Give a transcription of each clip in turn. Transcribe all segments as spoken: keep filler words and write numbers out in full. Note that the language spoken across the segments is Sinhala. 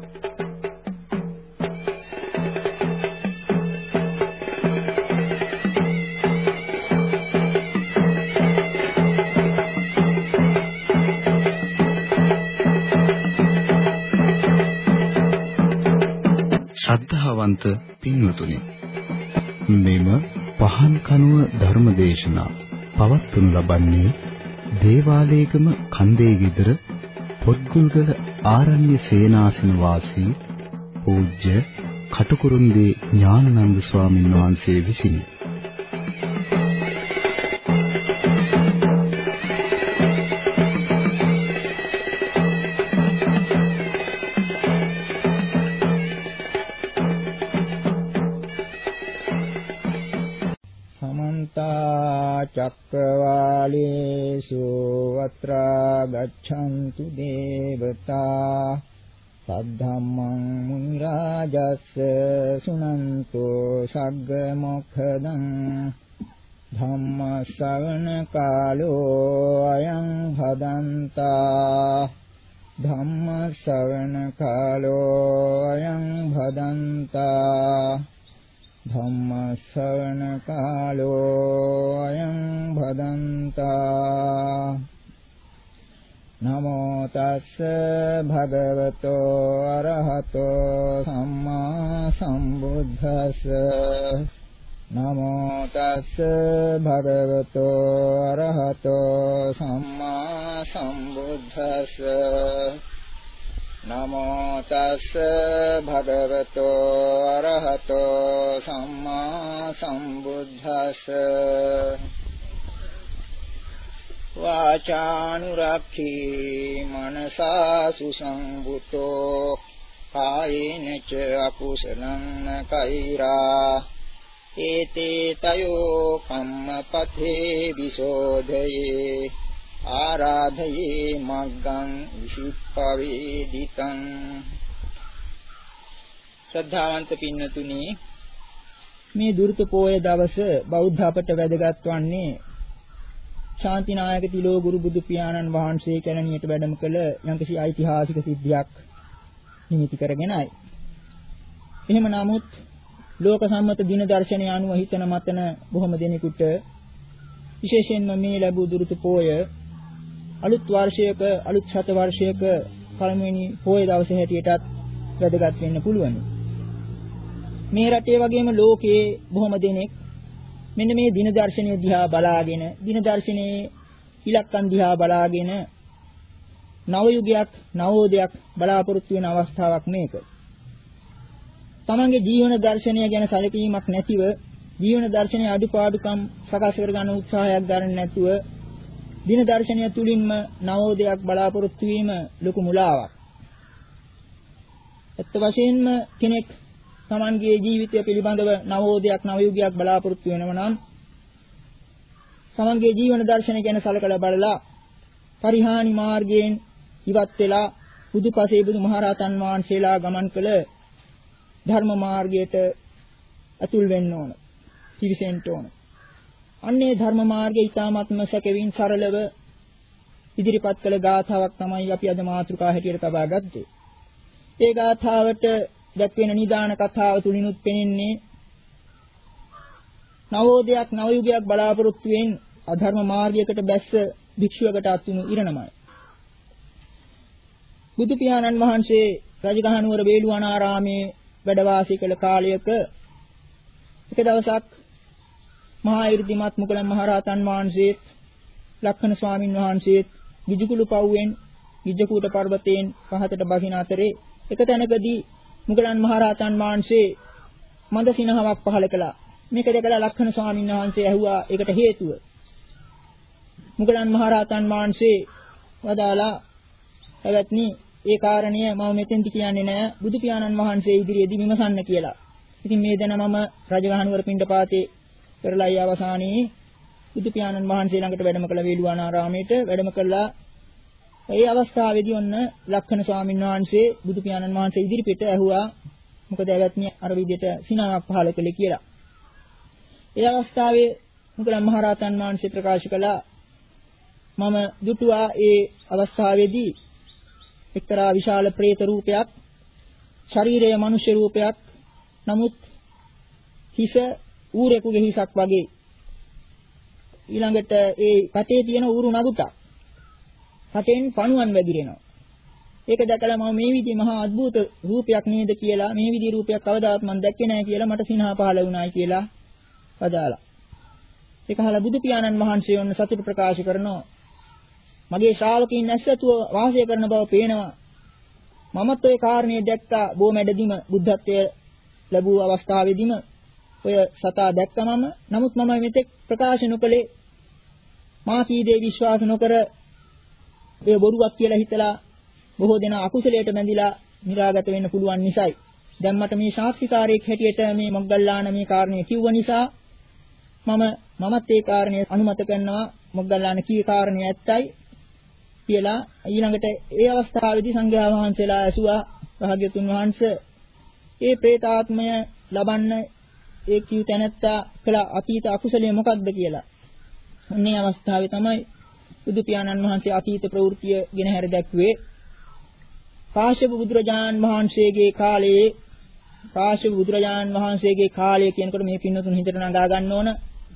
ශ්‍රද්ධාවන්ත පින්වතුනි, මෙම පහන් කනුව ධර්මදේශනා පවත්වනු ලබන්නේ දේවාලේගම කන්දේ ගෙදර පොත්ගුල්ගල ආරණ්‍ය සේනාසන වාසී පූජ්‍ය කටුකුරුන්දී ඥානানন্দ ස්වාමීන් වහන්සේ විසිනි. චක්කවාලේසු අත්‍රා ගච්ඡන්තු දේවතා සද්ධම්මං මුනි රාජස්ස සුනන්තෝ සග්ග මොක්ඛදං ධම්ම ශ්‍රවණ කාලෝ අයං භදන්තා ධම්ම ශ්‍රවණ කාලෝ අයං භදන්තා ධම්ම ශ්‍රවණ කාලෝ අයං භදන්තා නමෝ තස්ස භගවතෝ අරහතෝ සම්මා සම්බුද්දස්ස නමෝ තස්ස භගවතෝ අරහතෝ සම්මා සම්බුද්දස්ස නමෝ තස්ස භගවතෝ අරහතෝ සම්මා සම්බුද්දස්ස වාචානුරක්ඛී මනසා සුසංගුතෝ කායේන ච අකුසලං කෛරා ඒතේ තයෝ කම්මපතේ විසෝධයේ ආරාධයේ මග්ගං විසුප්පවේදිතං. ශ්‍රද්ධාවන්ත පින්නතුනි, මේ දුර්ත පෝය දවස බෞද්ධ අපට වැදගත් වන්නේ ශාන්තිනායක තිලෝ ගුරු බුදු පියාණන් වහන්සේ කැලණියට වැඩම කළ යම්කිසි ඓතිහාසික සිද්ධියක් නිමිති කරගෙනයි. එහෙම නමුත් ලෝක සම්මත දින දර්ශනය අනුව හිතන මතන බොහොම දෙනෙකුට විශේෂයෙන්ම මේ ලැබූ දුර්ත පෝය අලුත් වර්ෂයක අලුත් ශත වර්ෂයක පළමුවෙනි පෝය දවසේ හැටියටත් වැදගත් වෙන්න පුළුවන්. මේ රටේ වගේම ලෝකයේ බොහොම දෙනෙක් මෙන්න මේ දින දර්ශනය දිහා බලාගෙන දින දර්ශනයේ ඉලක්කම් දිහා බලාගෙන නව යුගයක් නවෝදයක් බලාපොරොත්තු වෙන අවස්ථාවක් මේක. තමන්ගේ ජීවන දර්ශනය ගැන සැලකීමක් නැතිව ජීවන දර්ශනයේ අඩුපාඩුකම් සකස් කරගන්න උත්සාහයක් ගන්න නැතුව දින දර්ශනය තුලින්ම නවෝදයක් බලාපොරොත්තු වීම ලොකු මුලාවක්. ඇත්ත වශයෙන්ම කෙනෙක් තමන්ගේ ජීවිතය පිළිබඳව නවෝදයක් නවයුගයක් බලාපොරොත්තු වෙනවා නම් තමන්ගේ ජීවන දර්ශනය ගැන සලකලා බලලා පරිහානි මාර්ගයෙන් ඉවත් වෙලා බුදුපසේ බුදුමහරහතන් වහන්සේලා ගමන් කළ ධර්ම මාර්ගයට අතුල් වෙන්න ඕන. පිවිසෙන්න ඕන. අන්නේ ධර්ම මාර්ගයේ ඊ타ත්ම සැකවින් සරලව ඉදිරිපත් කළ ගාථාවක් තමයි අපි අද මාතෘකා හැටියට තබා ගත්තේ. ඒ ගාථාවට දැක්වෙන නිදාන කතාව තුලිනුත් පෙනෙන්නේ නවෝදයක් නවයුගයක් බලාපොරොත්තු වෙන අධර්ම මාර්ගයකට බැස්ස භික්ෂුවකට අත්තුණු ඉරණමයි. බුදු පියාණන් වහන්සේ රජගහනුවර වේළුවනාරාමේ වැඩ වාසය කළ කාලයක එක දවසක් මහා ඍද්ධිමත් මුගලන් මහරහතන් වහන්සේත් ලක්ෂණ ස්වාමින් වහන්සේත් විජිකුළු පව්වෙන් විජකූට පර්වතයෙන් පහතට බහින අතරේ එක තැනකදී මුගලන් මහරහතන් වහන්සේ මන්ද සිනහවක් පහල කළා. මේක දැකලා ලක්ෂණ ස්වාමින් වහන්සේ ඇහුවා ඒකට හේතුව. මුගලන් මහරහතන් වහන්සේ වදාලා එවත්නි ඒ කාරණය මම මෙතෙන්දි කියන්නේ නෑ බුදු පියාණන් වහන්සේ ඉදිරියේදී විමසන්න කියලා. ඉතින් මේ දන මම රජගහනුවර පිණ්ඩපාතේ පෙරළයි අවසානයේ බුදු පියාණන් වහන්සේ ළඟට වැඩම කළ වේළුවනාරාමයට වැඩම කළා. ඒ අවස්ථාවේදී ඔන්න ලක්ෂණ ස්වාමීන් වහන්සේ බුදු පියාණන් වහන්සේ ඉදිරිපිට ඇහුවා මොකද එවත්නි අර විදිහට සිනාවක් පහල කළේ කියලා. ඒ අවස්ථාවේ මුගලන් මහරහතන් වහන්සේ ප්‍රකාශ කළා මම දුටුවා ඒ අවස්ථාවේදී එක්තරා විශාල പ്രേත රූපයක් ශරීරය මනුෂ්‍ය රූපයක්. නමුත් හිස ඌරෙකුගේ හිසක් වගේ. ඊළඟට ඒ කටේ තියෙන ඌරු නගුටක්. කටෙන් පණුවන් වැగిරෙනවා. ඒක දැකලා මම මේ විදිහේ මහා අద్భుත රූපයක් නේද කියලා මේ විදිහේ රූපයක් කවදාවත් මම දැක්කේ නැහැ කියලා මට සිනහා පහළ වුණායි කියලා පදාලා. ඒක අහලා බුදු පියාණන් වහන්සේ වොන්න සතුට ප්‍රකාශ කරනවා. මගේ ශ්‍රාවකයන් ඇස්සතුව වාසය කරන බව පේනවා. මමත් ওই කාරණේ දැක්කා බොමැඩදීම බුද්ධත්වයේ ලැබුව අවස්ථාවේදීම ඔය සතා දැක්කමම නමුත් මම මෙතෙක් ප්‍රකාශ නොකළේ මා කී දේ විශ්වාස නොකර ඒ බොරුවක් කියලා හිතලා බොහෝ දෙනා අකුසලයට බැඳිලා නිරාගත වෙන්න පුළුවන් නිසායි. දැන් මට මේ සාක්ෂිකාරයෙක් හැටියට මේ මොග්ගල්ලාන මේ කාරණේ කිව්ව නිසා මම මමත් ඒ කාරණේ අනුමත කරනවා මොග්ගල්ලාන කී කාරණේ ඇත්තයි කියලා. ඊළඟට ඒ අවස්ථාවේදී සංඝයා වහන්සේලා ඇසුවා භාග්‍යතුන් වහන්සේ ඒ പ്രേතාත්මය ලබන්න ඒ කිව් තැනත්තා කළ අතීත අකුසලයේ මොකක්ද කියලා. මේ අවස්ථාවේ තමයි බුදු පියාණන් වහන්සේ අතීත ප්‍රවෘත්තිය ගෙන හැර දැක්ුවේ. කාශ්‍යප බුදුරජාණන් වහන්සේගේ කාලයේ කාශ්‍යප බුදුරජාණන් වහන්සේගේ කාලය කියනකොට මේ පින්නතුන් හිතට නගා ගන්න ඕන.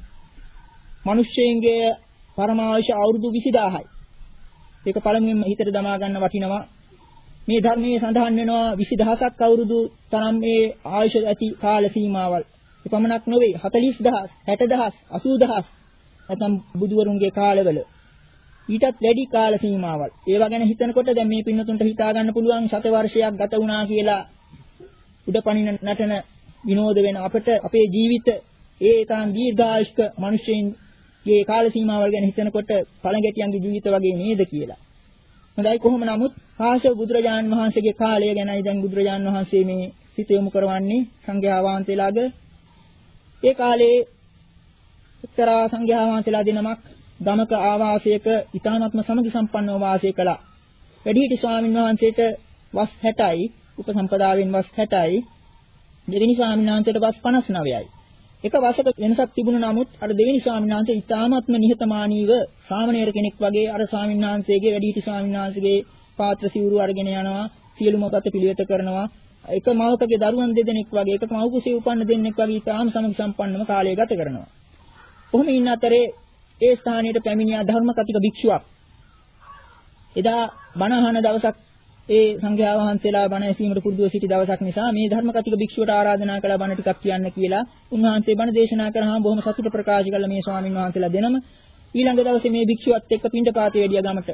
මිනිස්සෙන්ගේ පරමාවශ්‍ය අවුරුදු විසිදාහයි. ඒක පළමුවෙන්ම හිතට දමා ගන්න වටිනවා. මේ ධර්මයේ සඳහන් වෙනවා විසිදහසක් අවුරුදු තරම් මේ ආයුෂ ඇති කාල සීමාවල්. ඒ පමණක් නොවේ හතළිස් දහස්, හැට දහස්, අසූ දහස් නැත්නම් බුදුවරුන්ගේ කාලවල ඊටත් වැඩි කාල සීමාවල්. ඒවා ගැන හිතනකොට දැන් මේ පින්නතුන්ට හිතා ගන්න පුළුවන් සත වර්ෂයක් ගත වුණා කියලා උඩපණින නටන විනෝද වෙන අපට අපේ ජීවිත ඒ තරම් දීර්ඝායුෂ්ක මිනිස්සුන්ගේ කාල සීමාවල් ගැන හිතනකොට පළඟැටියන්ගේ ජීවිත වගේ නේද කියලා. හොඳයි කොහොම නමුත් කාශ්‍යප බුදුරජාණන් වහන්සේගේ කාලය ගැනයි දැන් බුදුරජාණන් වහන්සේ මේ සිත යොමු කරවන්නේ සංඝයා වහන්සේලාගේ. ඒ කාලේ එක්තරා සංඝයා වහන්සේලා දෙනමක් ගමක ආවාසයක ඊ타නත්ම සමගි සම්පන්නව වාසය කළා. වැඩිහිටි ස්වාමීන් වහන්සේට වස් හැටයි, උපසම්පදාවෙන් වස් හැටයි, දෙවෙනි ස්වාමීන් වහන්සේට වස් පනස් නවයයි. එක වසක වෙනසක් තිබුණා නමුත් අර දෙවෙනි ස්වාමීන් වහන්සේ ඊ타නත්ම නිහතමානීව සාමණේර කෙනෙක් වගේ අර ස්වාමීන් වහන්සේගේ වැඩිහිටි ස්වාමීන් වහන්සේගේ පාත්‍ර සිවුරු අරගෙන යනවා, සියලුම ගත පිළිවෙත කරනවා. එක මවකගේ දරුවන් දෙදෙනෙක් වගේ, එක මව් කුසේ උපන්න දෙන්නෙක් වගේ ඊටාම සමගි සම්පන්නව කාලය ගත කරනවා. කොහොම ඉන්න අතරේ ඒ ස්ථානයට පැමිණියා ධර්ම කතික භික්ෂුවක්. එදා බණ අහන දවසක් ඒ සංඝයා වහන්සේලා බණ ඇසීමට පුරුදුව සිටි දවසක් නිසා මේ ධර්ම කතික භික්ෂුවට ආරාධනා කළා බණ ටිකක් කියන්න කියලා. උන්වහන්සේ බණ දේශනා කරාම බොහොම සතුට ප්‍රකාශ කළා මේ ස්වාමීන් වහන්සේලා දෙනම. ඊළඟ දවසේ මේ භික්ෂුවත් එක්ක පිණ්ඩපාතේ වැඩියා ගමට.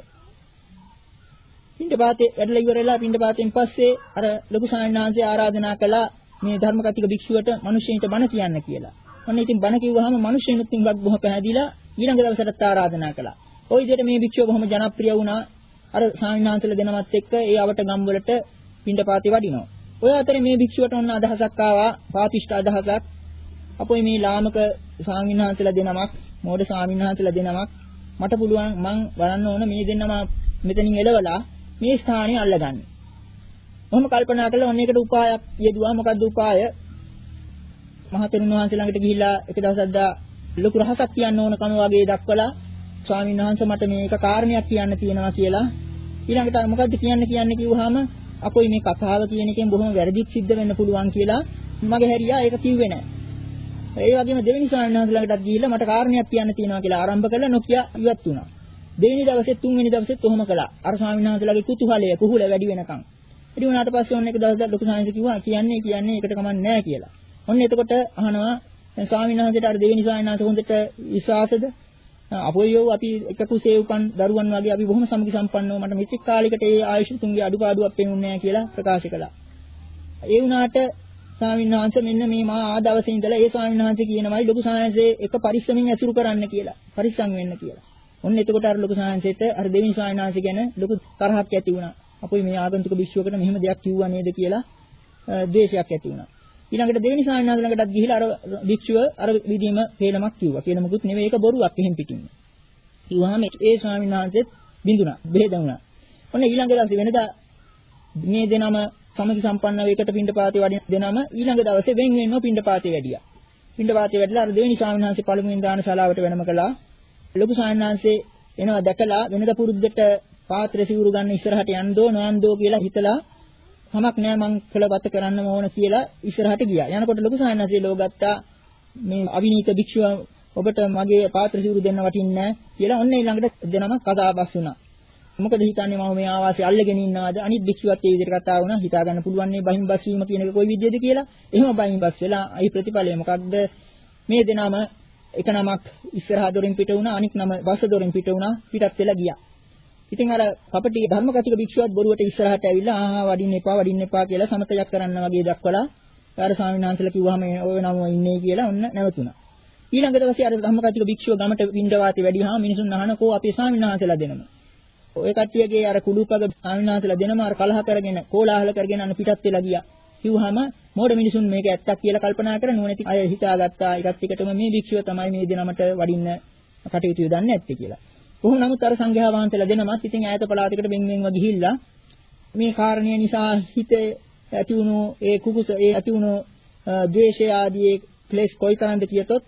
පිණ්ඩපාතේ වැඩලා ඉවරලා පිණ්ඩපාතෙන් පස්සේ අර ලොකු ස්වාමීන් වහන්සේ ආරාධනා කළා මේ ධර්ම කතික භික්ෂුවට මිනිස්සුන්ට බණ කියන්න කියලා. ඔන්න ඉතින් බණ කිව්වහම මිනිස්සුන්ට ඉතින් වක් බොහොම පැහැදිලා ඊළඟ දවසට ආරාධනා කළා. ওই විදිහට මේ භික්ෂුව බොහොම ජනප්‍රිය වුණා. අර ස්වාමීන් වහන්සේලා දෙනමත් එක්ක ඒ අවට ගම් වලට පිණ්ඩපාතේ වඩිනවා. ඔය අතරේ මේ භික්ෂුවට ඔන්න අදහසක් ආවා, පාපිෂ්ඨ අදහසක්. අපොයි මේ ලාමක ස්වාමීන් වහන්සේලා දෙනමක්, මෝඩ ස්වාමීන් වහන්සේලා දෙනමක් මට පුළුවන් මං බලන්න ඕන මේ දෙන්නම මෙතනින් එළවලා මේ ස්ථානේ අල්ලගන්න. මොහොම කල්පනා කළා ඔන්න ඒකට උපායක් යෙදුවා. මොකද්ද උපාය? මහතෙරුන් වහන්සේ ළඟට ගිහිල්ලා එක දවසක් දා ලොකු රහසක් කියන්න ඕන කම වගේ දක්වලා ස්වාමීන් වහන්සේ මට මේක කාරණයක් කියන්න තියෙනවා කියලා. ඊළඟට මොකද්ද කියන්න කියන්නේ කිව්වහම අපොයි මේ කතාව කියන එකෙන් බොහොම වැරදික් සිද්ධ වෙන්න පුළුවන් කියලා මගේ හැරියා ඒක කිව්වේ නැහැ. ඒ වගේම දෙවෙනි ස්වාමීන් වහන්සේ ළඟටත් ගිහිල්ලා මට කාරණයක් කියන්න තියෙනවා කියලා ආරම්භ කළා නොකිය ඉවත් වුණා. දෙවෙනි දවසේ තුන්වෙනි දවසෙත් කොහොම කළා. අර ස්වාමීන් වහන්සේලාගේ කුතුහලය කුහුල වැඩි වෙනකන්. ඊට උනාට පස්සේ ඔන්න එක දවසක් ලොකු ස්වාමීන් වහන්සේ කිව්වා කියන්නේ කියන්නේ ඒකට කමක් නැහැ කියලා. ඔන්න එතකොට අහනවා දැන් ස්වාමීන් වහන්සේට අර දෙවෙනි ස්වාමීන් වහන්සේ හොඳට විශ්වාසද? අපොයෝ අපි එක කුසේ උපන් දරුවන් වගේ අපි බොහොම සමගි සම්පන්නව මට මෙච්ච කාලයකට ඒ ආයුෂ තුන්ගේ අඩුපාඩුවක් පෙනුන්නේ නැහැ කියලා ප්‍රකාශ කළා. ඒ වුණාට ස්වාමීන් වහන්සේ මෙන්න මේ මා ආ දවසේ ඉඳලා ඒ ස්වාමීන් වහන්සේ කියනවායි ලොකු ස්වාමීන්සේ එක පරිස්සමින් ඇසුරු කරන්න කියලා. පරිස්සම් වෙන්න කියලා. ඔන්න එතකොට අර ලොකු ස්වාමීන්සේට අර දෙවෙනි ස්වාමීන් වහන්සේ ගැන ලොකු තරහක් ඇති වුණා. අපොයි මේ ආගන්තුක භික්ෂුවකට මෙහෙම දෙයක් කිව්වා නේද කියලා ද්වේෂයක් ඇති වුණා. ඊළඟට දෙවෙනි ස්වාමීන් වහන්සේ ළඟටත් ගිහිලා අර භික්ෂුව අර විදිහම හේලමක් කිව්වා. කියනමුකුත් නෙවෙයි ඒක බොරුවක් එහෙම් පිටින්ම. කිව්වහම ඒ ස්වාමීන් වහන්සේත් බින්දුනා, බෙහෙදුණා. ඔන්න ඊළඟ දවසේ වෙනදා මේ දෙනම සමගි සම්පන්නව එකට පිණ්ඩපාතේ වඩින දෙනම ඊළඟ දවසේ වෙන් වෙන්නව පිණ්ඩපාතේ වැඩියා. පිණ්ඩපාතේ වැඩිලා අර දෙවෙනි ස්වාමීන් වහන්සේ පළමුවෙන් දාන ශාලාවට වෙනම කළා. ලොකු ස්වාමීන් වහන්සේ එනවා දැකලා වෙනද පුරුද්දට පාත්‍ර සිවුරු ගන්න ඉස්සරහට යන්න දෝ නොයන් දෝ කියලා හිතලා කමක් නෑ මං කළවත කරන්න ඕන කියලා ඉස්සරහට ගියා. යනකොට ලොකු සායනසේ ලෝ ගත්තා මේ අවිනීත භික්ෂුව ඔබට මගේ පාත්‍ර සිවුරු දෙන්න වටින්නේ නෑ කියලා ඔන්න ඊළඟට දෙනම කතාබස් වුණා. මොකද හිතන්නේ මම මේ ආවාසය අල්ලගෙන ඉන්නවද? අනිත් භික්ෂුවත් ඒ විදිහට කතා වුණා. හිතා ගන්න පුළුවන් මේ බහින් බස් වීම කියන එක කොයි විදිහද කියලා. එහෙම බහින් බස් වෙලා අයි ප්‍රතිඵලය මොකක්ද? මේ දෙනම එක නමක් ඉස්සරහා දොරින් පිට වුණා, අනික් නම බස් දොරින් පිට වුණා, පිටත් වෙලා ගියා. ඉතින් අර කපටි ධර්මගතික භික්ෂුවත් බොරුවට ඉස්සරහට ඇවිල්ලා ආහා වඩින්න එපා වඩින්න එපා කියලා සමතයක් කරන්න වගේ දක්වලා ආර ස්වාමීන් වහන්සේලා කිව්වහම ඔය නම ඉන්නේ කියලා ඔන්න නැවතුණා. ඊළඟ දවසේ අර ධම්මගතික භික්ෂුව ගමට වින්දවාතේ වැඩිහම මිනිසුන් අහනකෝ අපේ ස්වාමීන් වහන්සේලා දෙනම. ඔය කට්ටියගේ අර කුඩුපග ස්වාමීන් වහන්සේලා දෙනම අර කලහ කරගෙන කෝලාහල කරගෙන අන්න පිටත් වෙලා ගියා. කිව්වහම මෝඩ මිනිසුන් මේක ඇත්තක් කියලා කල්පනා කර නුවණැති අය හිතාගත්තා ඒකත් එකටම මේ භික්ෂුව තමයි මේ දෙනමට වඩින්න කටයුතු යොදන්නේ නැත්තේ කියලා. කොහොම නමුත් අර සංඝයා වහන්සේලා දෙනමත් ඉතින් ඈත පළාතකට බෙන් බෙන්ව ගිහිල්ලා මේ කාරණය නිසා හිතේ ඇති වුණු ඒ කුකුස ඒ ඇති වුණු ද්වේෂය ආදී ක්ලේශ කොයිතරම්ද කියතොත්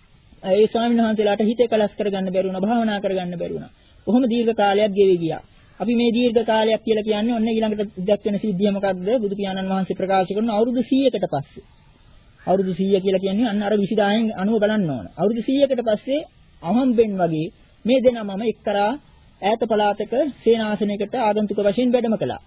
ඒ ස්වාමීන් වහන්සේලාට හිතේ කලස් කරගන්න බැරි වුණා භාවනා කරගන්න බැරි වුණා. කොහොම දීර්ඝ කාලයක් ගෙවි ගියා. අපි මේ දීර්ඝ කාලයක් කියලා කියන්නේ ඔන්න ඊළඟට ඉදක් වෙන සිද්ධිය මොකක්ද? බුදු පියාණන් වහන්සේ ප්‍රකාශ කරන අවුරුදු සීයකට පස්සේ. අවුරුදු සීය කියලා කියන්නේ අන්න අර විසිදායෙන් අනුව බලන්න ඕන. අවුරුදු සීයකට පස්සේ අහම්බෙන් වගේ මේ දෙනමම එක්තරා ඈත පළාතක සේනාසනයකට ආගන්තුක වශයෙන් වැඩම කළා.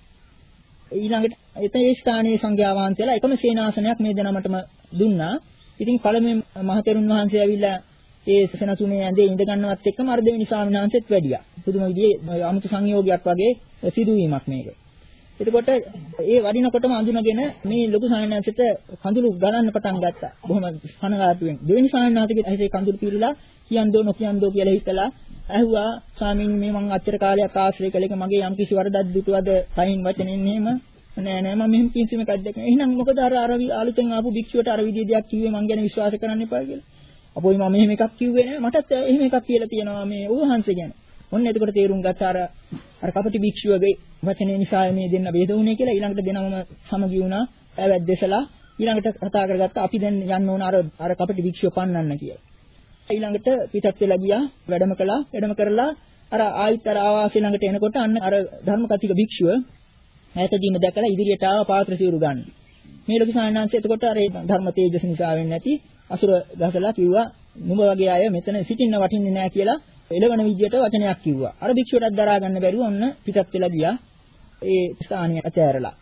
ඊළඟට එතන ඒ ස්ථානයේ සංඝයා වහන්සේලා එකම සේනාසනයක් මේ දෙනමටම දුන්නා. ඉතින් පළමුවෙන් මහතෙරුන් වහන්සේ ඇවිල්ලා ඒ සෙනසුනේ ඇඳේ ඉඳ ගන්නවත් එක්කම අර දෙවෙනි ස්වාමීන් වහන්සේත් වැඩියා. පුදුම විදිහේ අමුතු සංයෝගයක් වගේ සිදුවීමක් මේක. එතකොට ඒ වඩිනකොටම අඳුනගෙන මේ ලොකු ස්වාමීන් වහන්සේට කඳුළු ගලන්න පටන් ගත්තා. බොහොම කනගාටුවෙන්. දෙවෙනි ස්වාමීන් වහන්සේගේ ඇසේ කඳුළු පිරීලා කියන්දෝ නොකියන්දෝ කියලා හිතලා ඇහුවා ස්වාමීන් මේ මං අච්චර කාලයක් ආශ්‍රය කළ එක මගේ යම් කිසි වරදක් දුටුවද කයින් වචනෙන් එහෙම නෑ නෑ මම මෙහෙම කිසිම එකක් දැක්කේ. එහෙනම් මොකද අර අර අලුතෙන් ආපු භික්ෂුවට අර විදිය දෙයක් කිව්වේ මං ගැන විශ්වාස කරන්න එපා කියලා. අපෝයි මම මෙහෙම එකක් කිව්වේ නෑ මටත් එහෙම එකක් කියලා තියෙනවා මේ උවහන්සේ ගැන. ඔන්න එතකොට තේරුම් ගත්ත අර අර කපටි භික්ෂුවගේ වචනේ නිසා මේ දෙන්න බෙහෙත වුණේ කියලා ඊළඟට දෙනම සමගි වුණා. ඇවැද්දෙසලා ඊළඟට කතා කරගත්තා අපි දැන් යන්න ඕන අර අර කපටි භික්ෂුව පන්නන්න කියලා. ඊළඟට පිටත් වෙලා ගියා වැඩම කළා වැඩම කරලා අර ආයිත් අර ආවාසය ළඟට එනකොට අන්න අර ධර්මකතික භික්ෂුව ඈතදීම දැකලා ඉදිරියට ආව පාත්‍ර සිවුරු ගන්න. මේ ලොකු සායනාංශය එතකොට අර ධර්ම තේජස නිසා වෙන්නේ නැති අසුර ගසලා කිව්වා නුඹ වගේ අය මෙතන සිටින්න වටින්නේ නැහැ කියලා එළවන විදියට වචනයක් කිව්වා. අර භික්ෂුවටත් දරා ගන්න බැරුව ඔන්න පිටත් වෙලා ගියා ඒ ස්ථානිය ඇතෑරලා.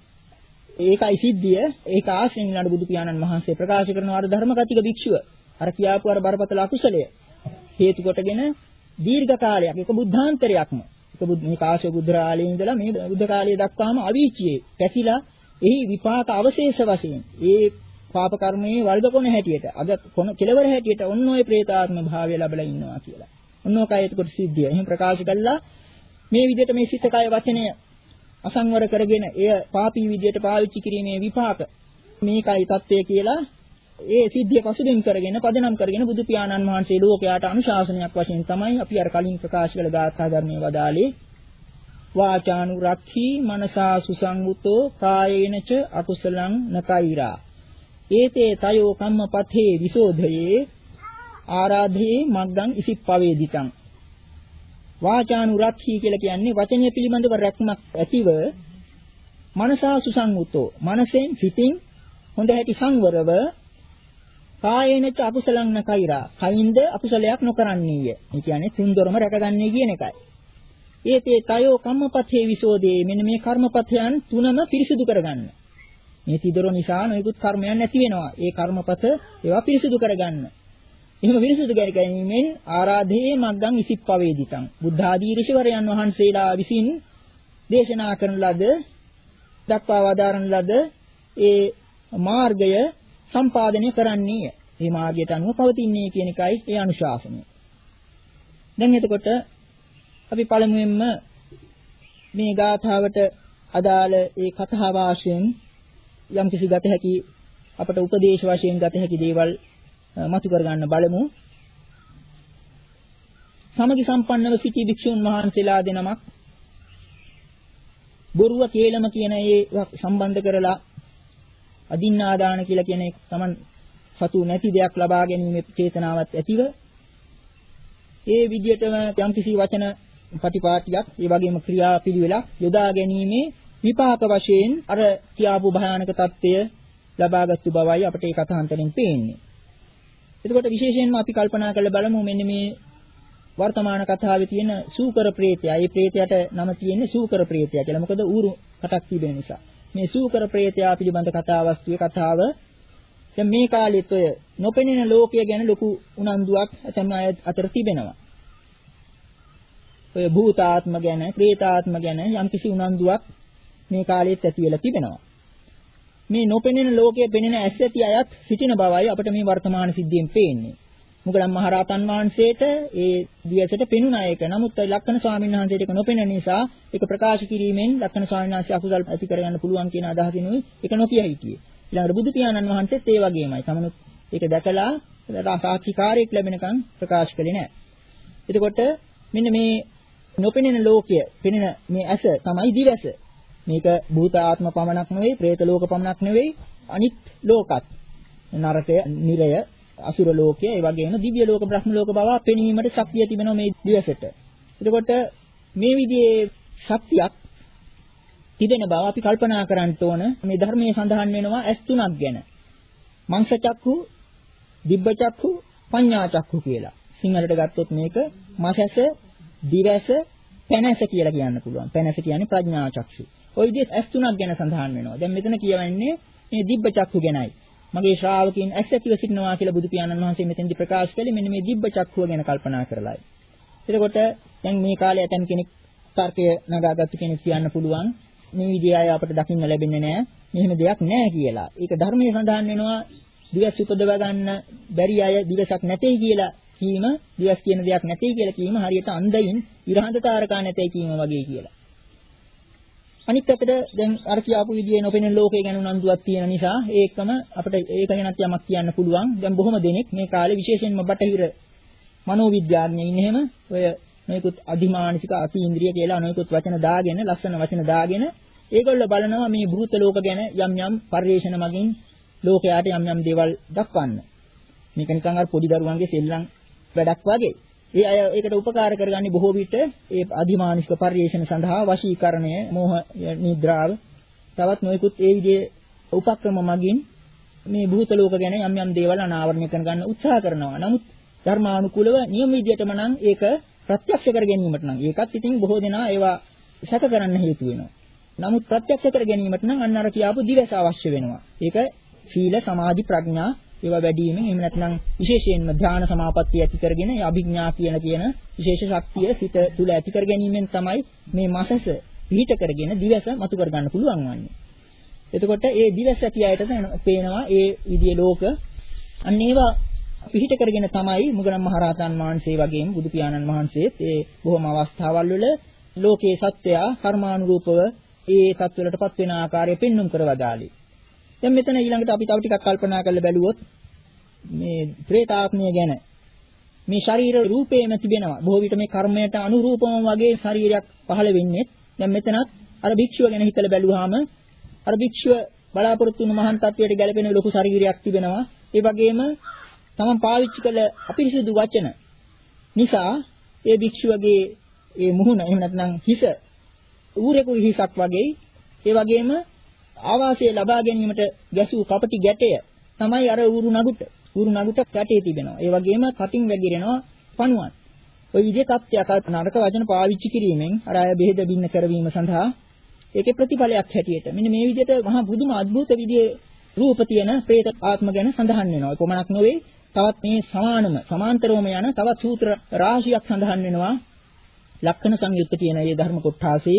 ඒකයි සිද්ධිය. ඒක ආශ්‍රයෙන් ඊළඟ බුදු පියාණන් වහන්සේ ප්‍රකාශ කරන අර ධර්මකතික භික්ෂුව අර කියාපු අර බරපතල අකුසලය හේතු කොටගෙන දීර්ඝ කාලයක් ඒක බුද්ධාන්තරයක්ම ඒක බුද්ධ මේ කාශ්‍යප බුද්ධ කාලයේ ඉඳලා මේ බුද්ධ කාලය දක්වාම අවීචියේ පැතිලා එහි විපාක අවශේෂ වශයෙන් ඒ පාප කර්මයේ වල්ගකොන හැටියට අද කොන කෙලවර හැටියට ඔන්න ඔය പ്രേතාත්ම භාවය ලැබලා ඉන්නවා කියලා. ඔන්න ඔකයි එතකොට සිද්ධිය. එහෙම ප්‍රකාශ කළා මේ විදිහට මේ සිත කය වචනය අසංවර කරගෙන එය පාපී විදිහට පාවිච්චි කිරීමේ විපාක මේකයි தත්ත්වය කියලා ඒ සිද්ධිය පසුබිම් කරගෙන පදනම් කරගෙන බුදු පියාණන් වහන්සේ ලෝකයාට අනුශාසනයක් වශයෙන් තමයි අපි අර කලින් ප්‍රකාශ කළ ගාථා ධර්මයේ වදාළේ වාචානුරක්ඛී මනසා සුසංගුතෝ කායේනච අකුසලං නකෛරා ඒතේ තයෝ කම්මපතේ විසෝධයේ ආරාධේ මග්ගං ඉසිප්පවේදිතං වාචානුරක්ඛී කියලා කියන්නේ වචනය පිළිබඳව රැක්මක් ඇතිව මනසා සුසංගුතෝ මනසෙන් සිතින් හොඳ හැටි සංවරව කායේනච අකුසලං නකෛරා කයින්ද අකුසලයක් නොකරන්නේය. ඒ කියන්නේ තුන්දොරම රැකගන්නේ කියන එකයි. ඒතේ තයෝ කම්මපතේ විසෝධේ මෙන්න මේ කර්මපතයන් තුනම පිරිසිදු කරගන්න. මේ තිදොර නිසා නොයෙකුත් කර්මයන් නැති වෙනවා. ඒ කර්මපත ඒවා පිරිසිදු කරගන්න. එහෙම පිරිසිදු කර ගැනීමෙන් ආරාධේ මග්ගං ඉසිප්පවේදිතං බුද්ධ ආදී ඍෂිවරයන් වහන්සේලා විසින් දේශනා කරන ලද දක්වා වදාරන ලද ඒ මාර්ගය සම්පාදනය කරන්නේය. මේ මාර්ගයට අනුව පවතින්නේ කියන එකයි ඒ අනුශාසනය. දැන් එතකොට අපි පළමුවෙන්ම මේ ගාථාවට අදාළ ඒ කතා වාශයෙන් යම් කිසි ගත හැකි අපට උපදේශ වශයෙන් ගත හැකි දේවල් මතු කර ගන්න බලමු. සමගි සම්පන්නව සිටි භික්ෂුන් වහන්සේලා දෙනමක් බොරුව කේලම කියන ඒ සම්බන්ධ කරලා අදින්නාදාන කියලා කියන එක Taman සතු නැති දෙයක් ලබා ගැනීමේ චේතනාවත් ඇතිව ඒ විදිහටම යම් කිසි වචන ප්‍රතිපාටියක් ඒ වගේම ක්‍රියාපිළිවෙලක් යොදා ගැනීමේ විපාක වශයෙන් අර කියාපු භයානක தත්ත්වය ලබාගත්තු බවයි අපිට ඒ කථාන්තරෙන් පේන්නේ. එතකොට විශේෂයෙන්ම අපි කල්පනා කරලා බලමු මෙන්න මේ වර්තමාන කතාවේ තියෙන සූකර ප්‍රේතය. ඒ ප්‍රේතයට නම තියෙන්නේ සූකර ප්‍රේතය කියලා. මොකද ඌරු කටක් තිබෙන නිසා. මේ සූකර ප්‍රේතය පිළිබඳ කතා වස්තුවේ කතාව දැන් මේ කාලෙත් ඔය නොපෙනෙන ලෝකය ගැන ලොකු උනන්දුවක් ඇතැම් අය අතර තිබෙනවා. ඔය භූතාත්ම ගැන, ප්‍රේතාත්ම ගැන යම්කිසි උනන්දුවක් මේ කාලෙත් ඇති වෙලා තිබෙනවා. මේ නොපෙනෙන ලෝකයේ පෙනෙන ඇස් ඇති අයත් සිටින බවයි අපිට මේ වර්තමාන සිද්ධියෙන් පේන්නේ. මුගලන් මහරහතන් වහන්සේට ඒ දියසට පෙනුණා ඒක. නමුත් ලක්කන ස්වාමීන් වහන්සේට ඒක නොපෙනෙන නිසා ඒක ප්‍රකාශ කිරීමෙන් ලක්කන ස්වාමීන් වහන්සේ අකුසල් ඇති කරගන්න පුළුවන් කියන අදහසිනුයි ඒක නොකිය හිටියේ. ඊළඟට බුදු පියාණන් වහන්සේත් ඒ වගේමයි. තමනුත් ඒක දැකලා සාක්ෂිකාරයක් ලැබෙනකන් ප්‍රකාශ කළේ නැහැ. එතකොට මෙන්න මේ නොපෙනෙන ලෝකය, පෙනෙන මේ ඇස තමයි දිවස. මේක භූත ආත්ම පමණක් නෙවෙයි, പ്രേත ලෝක පමණක් නෙවෙයි, අනිත් ලෝකත්. නරකය, නිරය, අසුර ලෝකය, ඒ වගේම දිව්‍ය ලෝක, බ්‍රහ්ම ලෝක බව පෙනීමට ශක්තිය තිබෙනවා මේ දිවසට. එතකොට මේ විදිහේ ශක්තියක් තිබෙන බව අපි කල්පනා කරන්න ඕන. මේ ධර්මයේ සඳහන් වෙනවා ඇස් තුනක් ගැන. මංස චක්ඛු, දිබ්බ චක්ඛු, පඤ්ඤා චක්ඛු කියලා. සිංහලට ගත්තොත් මේක මසැස, දිවැස, පැනැස කියලා කියන්න පුළුවන්. පැනැස කියන්නේ ප්‍රඥා චක්ෂු. ওই විදිහට ඇස් තුනක් ගැන සඳහන් වෙනවා. දැන් මෙතන කියවන්නේ මේ දිබ්බ චක්ඛු ගැනයි. මගේ ශ්‍රාවකයන් ඇස් ඇතිව සිටිනවා කියලා බුදු පියාණන් වහන්සේ මෙතෙන්දි ප්‍රකාශ කළේ මෙන්න මේ දිබ්බ චක්ඛුව ගැන කල්පනා කරලායි. එතකොට දැන් මේ කාලේ ඇතන් කෙනෙක් තර්කය නගාගත්තු කෙනෙක් කියන්න පුළුවන් මේ විදිහේ අය අපිට දකින්න ලැබෙන්නේ නැහැ. මෙහෙම දෙයක් නැහැ කියලා. ඒක ධර්මයේ සඳහන් වෙනවා දිවස් උපදව ගන්න බැරි අය දිවසක් නැtei කියලා කීම, දිවස් කියන දෙයක් නැtei කියලා කීම හරියට අන්ධයින් ඉරහඳ තාරකා නැtei කීම වගේ කියලා. අනිත් පැත්තට දැන් අර කියාපු විදිහේ නොපෙනෙන ලෝකය ගැන උනන්දුවක් තියෙන නිසා ඒකම අපිට ඒක ගැනත් යමක් කියන්න පුළුවන්. දැන් බොහොම දෙනෙක් මේ කාලේ විශේෂයෙන්ම බටහිර මනෝවිද්‍යාඥයින් එහෙම ඔය මේකුත් අධිමානසික අතීන්ද්‍රිය කියලා අනෙකුත් වචන දාගෙන, ලස්සන වචන දාගෙන ඒගොල්ලෝ බලනවා මේ භූත ලෝක ගැන යම් යම් පරිශන මගින් ලෝකයට යම් යම් දේවල් දක්වන්න. මේක නිකන් අර පොඩි දරුවන්ගේ සෙල්ලම් වැඩක් වගේ. ඒ අය ඒකට උපකාර කරගන්නේ බොහෝ විට ඒ අධිමානසික පරිශන සඳහා වශීකරණය, මෝහ නිද්‍රාව, තවත් නොයෙකුත් ඒ විදිහේ උපක්‍රම මගින් මේ භූත ලෝක ගැන යම් යම් දේවල් අනාවරණය කරගන්න උත්සාහ කරනවා. නමුත් ධර්මානුකූලව නියම විදියටම නම් ඒක ප්‍රත්‍යක්ෂ කර ගැනීමට නම් ඒකත් ඉතින් බොහෝ දෙනා ඒවා සැක කරන්න හේතු වෙනවා. නමුත් ප්‍රත්‍යක්ෂ කර ගැනීමට නම් අන්න අර කියාපු දිවස අවශ්‍ය වෙනවා. ඒක සීල, සමාධි, ප්‍රඥා ඒවා වැඩි වීමෙන් එහෙම නැත්නම් විශේෂයෙන්ම ධ්‍යාන සමාපත්තිය ඇති කරගෙන ඒ අභිඥා කියන කියන විශේෂ ශක්තිය සිත තුළ ඇති කර ගැනීමෙන් තමයි මේ මසස පිහිට කරගෙන දිවස මතු කර ගන්න පුළුවන් වන්නේ. එතකොට ඒ දිවස ඇති අයට පේනවා ඒ විදිහේ ලෝක අන්න ඒවා පිහිට කරගෙන තමයි මුගලන් මහරහතන් වහන්සේ වගේම බුදු පියාණන් වහන්සේත් ඒ බොහොම අවස්ථාවල් වල ලෝකේ සත්‍යය කර්මානුරූපව ඒ තත්වලටපත් වෙන ආකාරය පෙන්눔 කරවදාලි. දැන් මෙතන ඊළඟට අපි තව ටිකක් කල්පනා කරලා බැලුවොත් මේ പ്രേතාත්මය ගැන මේ ශරීර රූපේම තිබෙනවා. බොහෝ විට මේ කර්මයට අනුරූපවම වගේ ශරීරයක් පහළ වෙන්නේ. දැන් මෙතනත් අර භික්ෂුව ගැන හිතලා බැලුවාම අර භික්ෂුව බලාපොරොත්තු වුණු මහාන් තත්වයට ගැලපෙන ලොකු ශරීරයක් තිබෙනවා. ඒ වගේම තමන් පාවිච්චි කළ අපිරිසිදු වචන නිසා ඒ භික්ෂුවගේ ඒ මුහුණ එහෙම නැත්නම් හිස ඌරෙකුගේ හිසක් වගේ ඒ වගේම ආවාසය ලබා ගැනීමට ගැසූ කපටි ගැටය තමයි අර ඌරු නගුට ඌරු නගුට ගැටේ තිබෙනවා. ඒ වගේම කටින් වැగిරෙනවා පණුවන්. ওই විදිහේ තත්ත්වයක් නරක වචන පාවිච්චි කිරීමෙන් අර අය බෙහෙද බින්න කරවීම සඳහා ඒකේ ප්‍රතිඵලයක් හැටියට මෙන්න මේ විදිහට මහා බුදුම අద్భుත විදිහේ රූප තියෙන പ്രേත ආත්ම ගැන සඳහන් වෙනවා. ඒ කොමනක් නොවේ තවත් මේ සමානම සමාන්තරවම යන තවත් සූත්‍ර රාශියක් සඳහන් වෙනවා. ලක්ෂණ සංයුක්ත කියන මේ ධර්ම කොටාසේ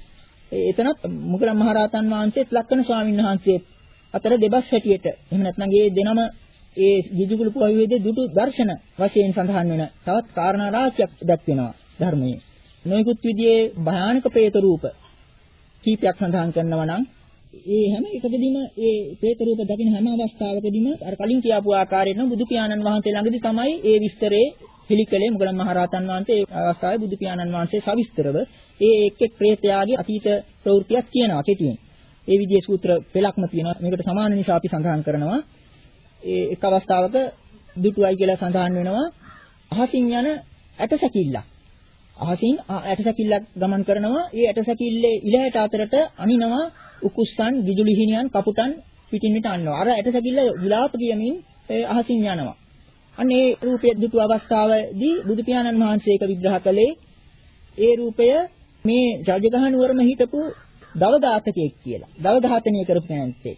එතනත් මුගලන් මහරහතන් වහන්සේත් ලක්ෂණ ස්වාමීන් වහන්සේත් අතර දෙබස් හැටියට එහෙම නැත්නම් මේ දෙනම ඒ ජිජුගුළු පොහුවේදී දුටු දර්ශන වශයෙන් සඳහන් වෙන තවත් කාරණා රාශියක් දක්වනවා ධර්මයේ. නොයෙකුත් විදිහේ භයානක പ്രേත රූප කීපයක් සඳහන් කරනවා නම් ඒ හැම එකකදීම ඒ പ്രേත රූප දකින හැම අවස්ථාවකදීම අර කලින් කියපු ආකාරයෙන්ම බුදු පියාණන් වහන්සේ ළඟදී තමයි ඒ විස්තරේ පිළිකලේ මුගලන් මහරහතන් වහන්සේ ඒ අවස්ථාවේ බුදු පියාණන් වහන්සේ සවිස්තරව ඒ එක් එක් പ്രേතයාගේ අතීත ප්‍රවෘත්තියක් කියනවා කෙටියෙන්. ඒ විදිහේ සූත්‍ර පෙළක්ම තියෙනවා. මේකට සමාන නිසා අපි සඳහන් කරනවා. ඒ එක් අවස්ථාවක දුටුවයි කියලා සඳහන් වෙනවා අහසින් යන ඇටසැකිල්ල. අහසින් ඇටසැකිල්ලක් ගමන් කරනවා. ඒ ඇටසැකිල්ලේ ඉලහට අතරට අනිනවා උකුස්සන්, විදුලිහිණියන්, කපුටන් පිටින් පිට අන්නවා. අර ඇටසැකිල්ල විලාප කියමින් අහසින් යනවා. අන්න ඒ රූපය දුටු අවස්ථාවේදී බුදු පියාණන් වහන්සේ ඒක විග්‍රහ කළේ ඒ රූපය මේ රජගහ නුවරම හිටපු දවදාතකෙක් කියලා. දවඝාතනය කරපු කෙනෙක්.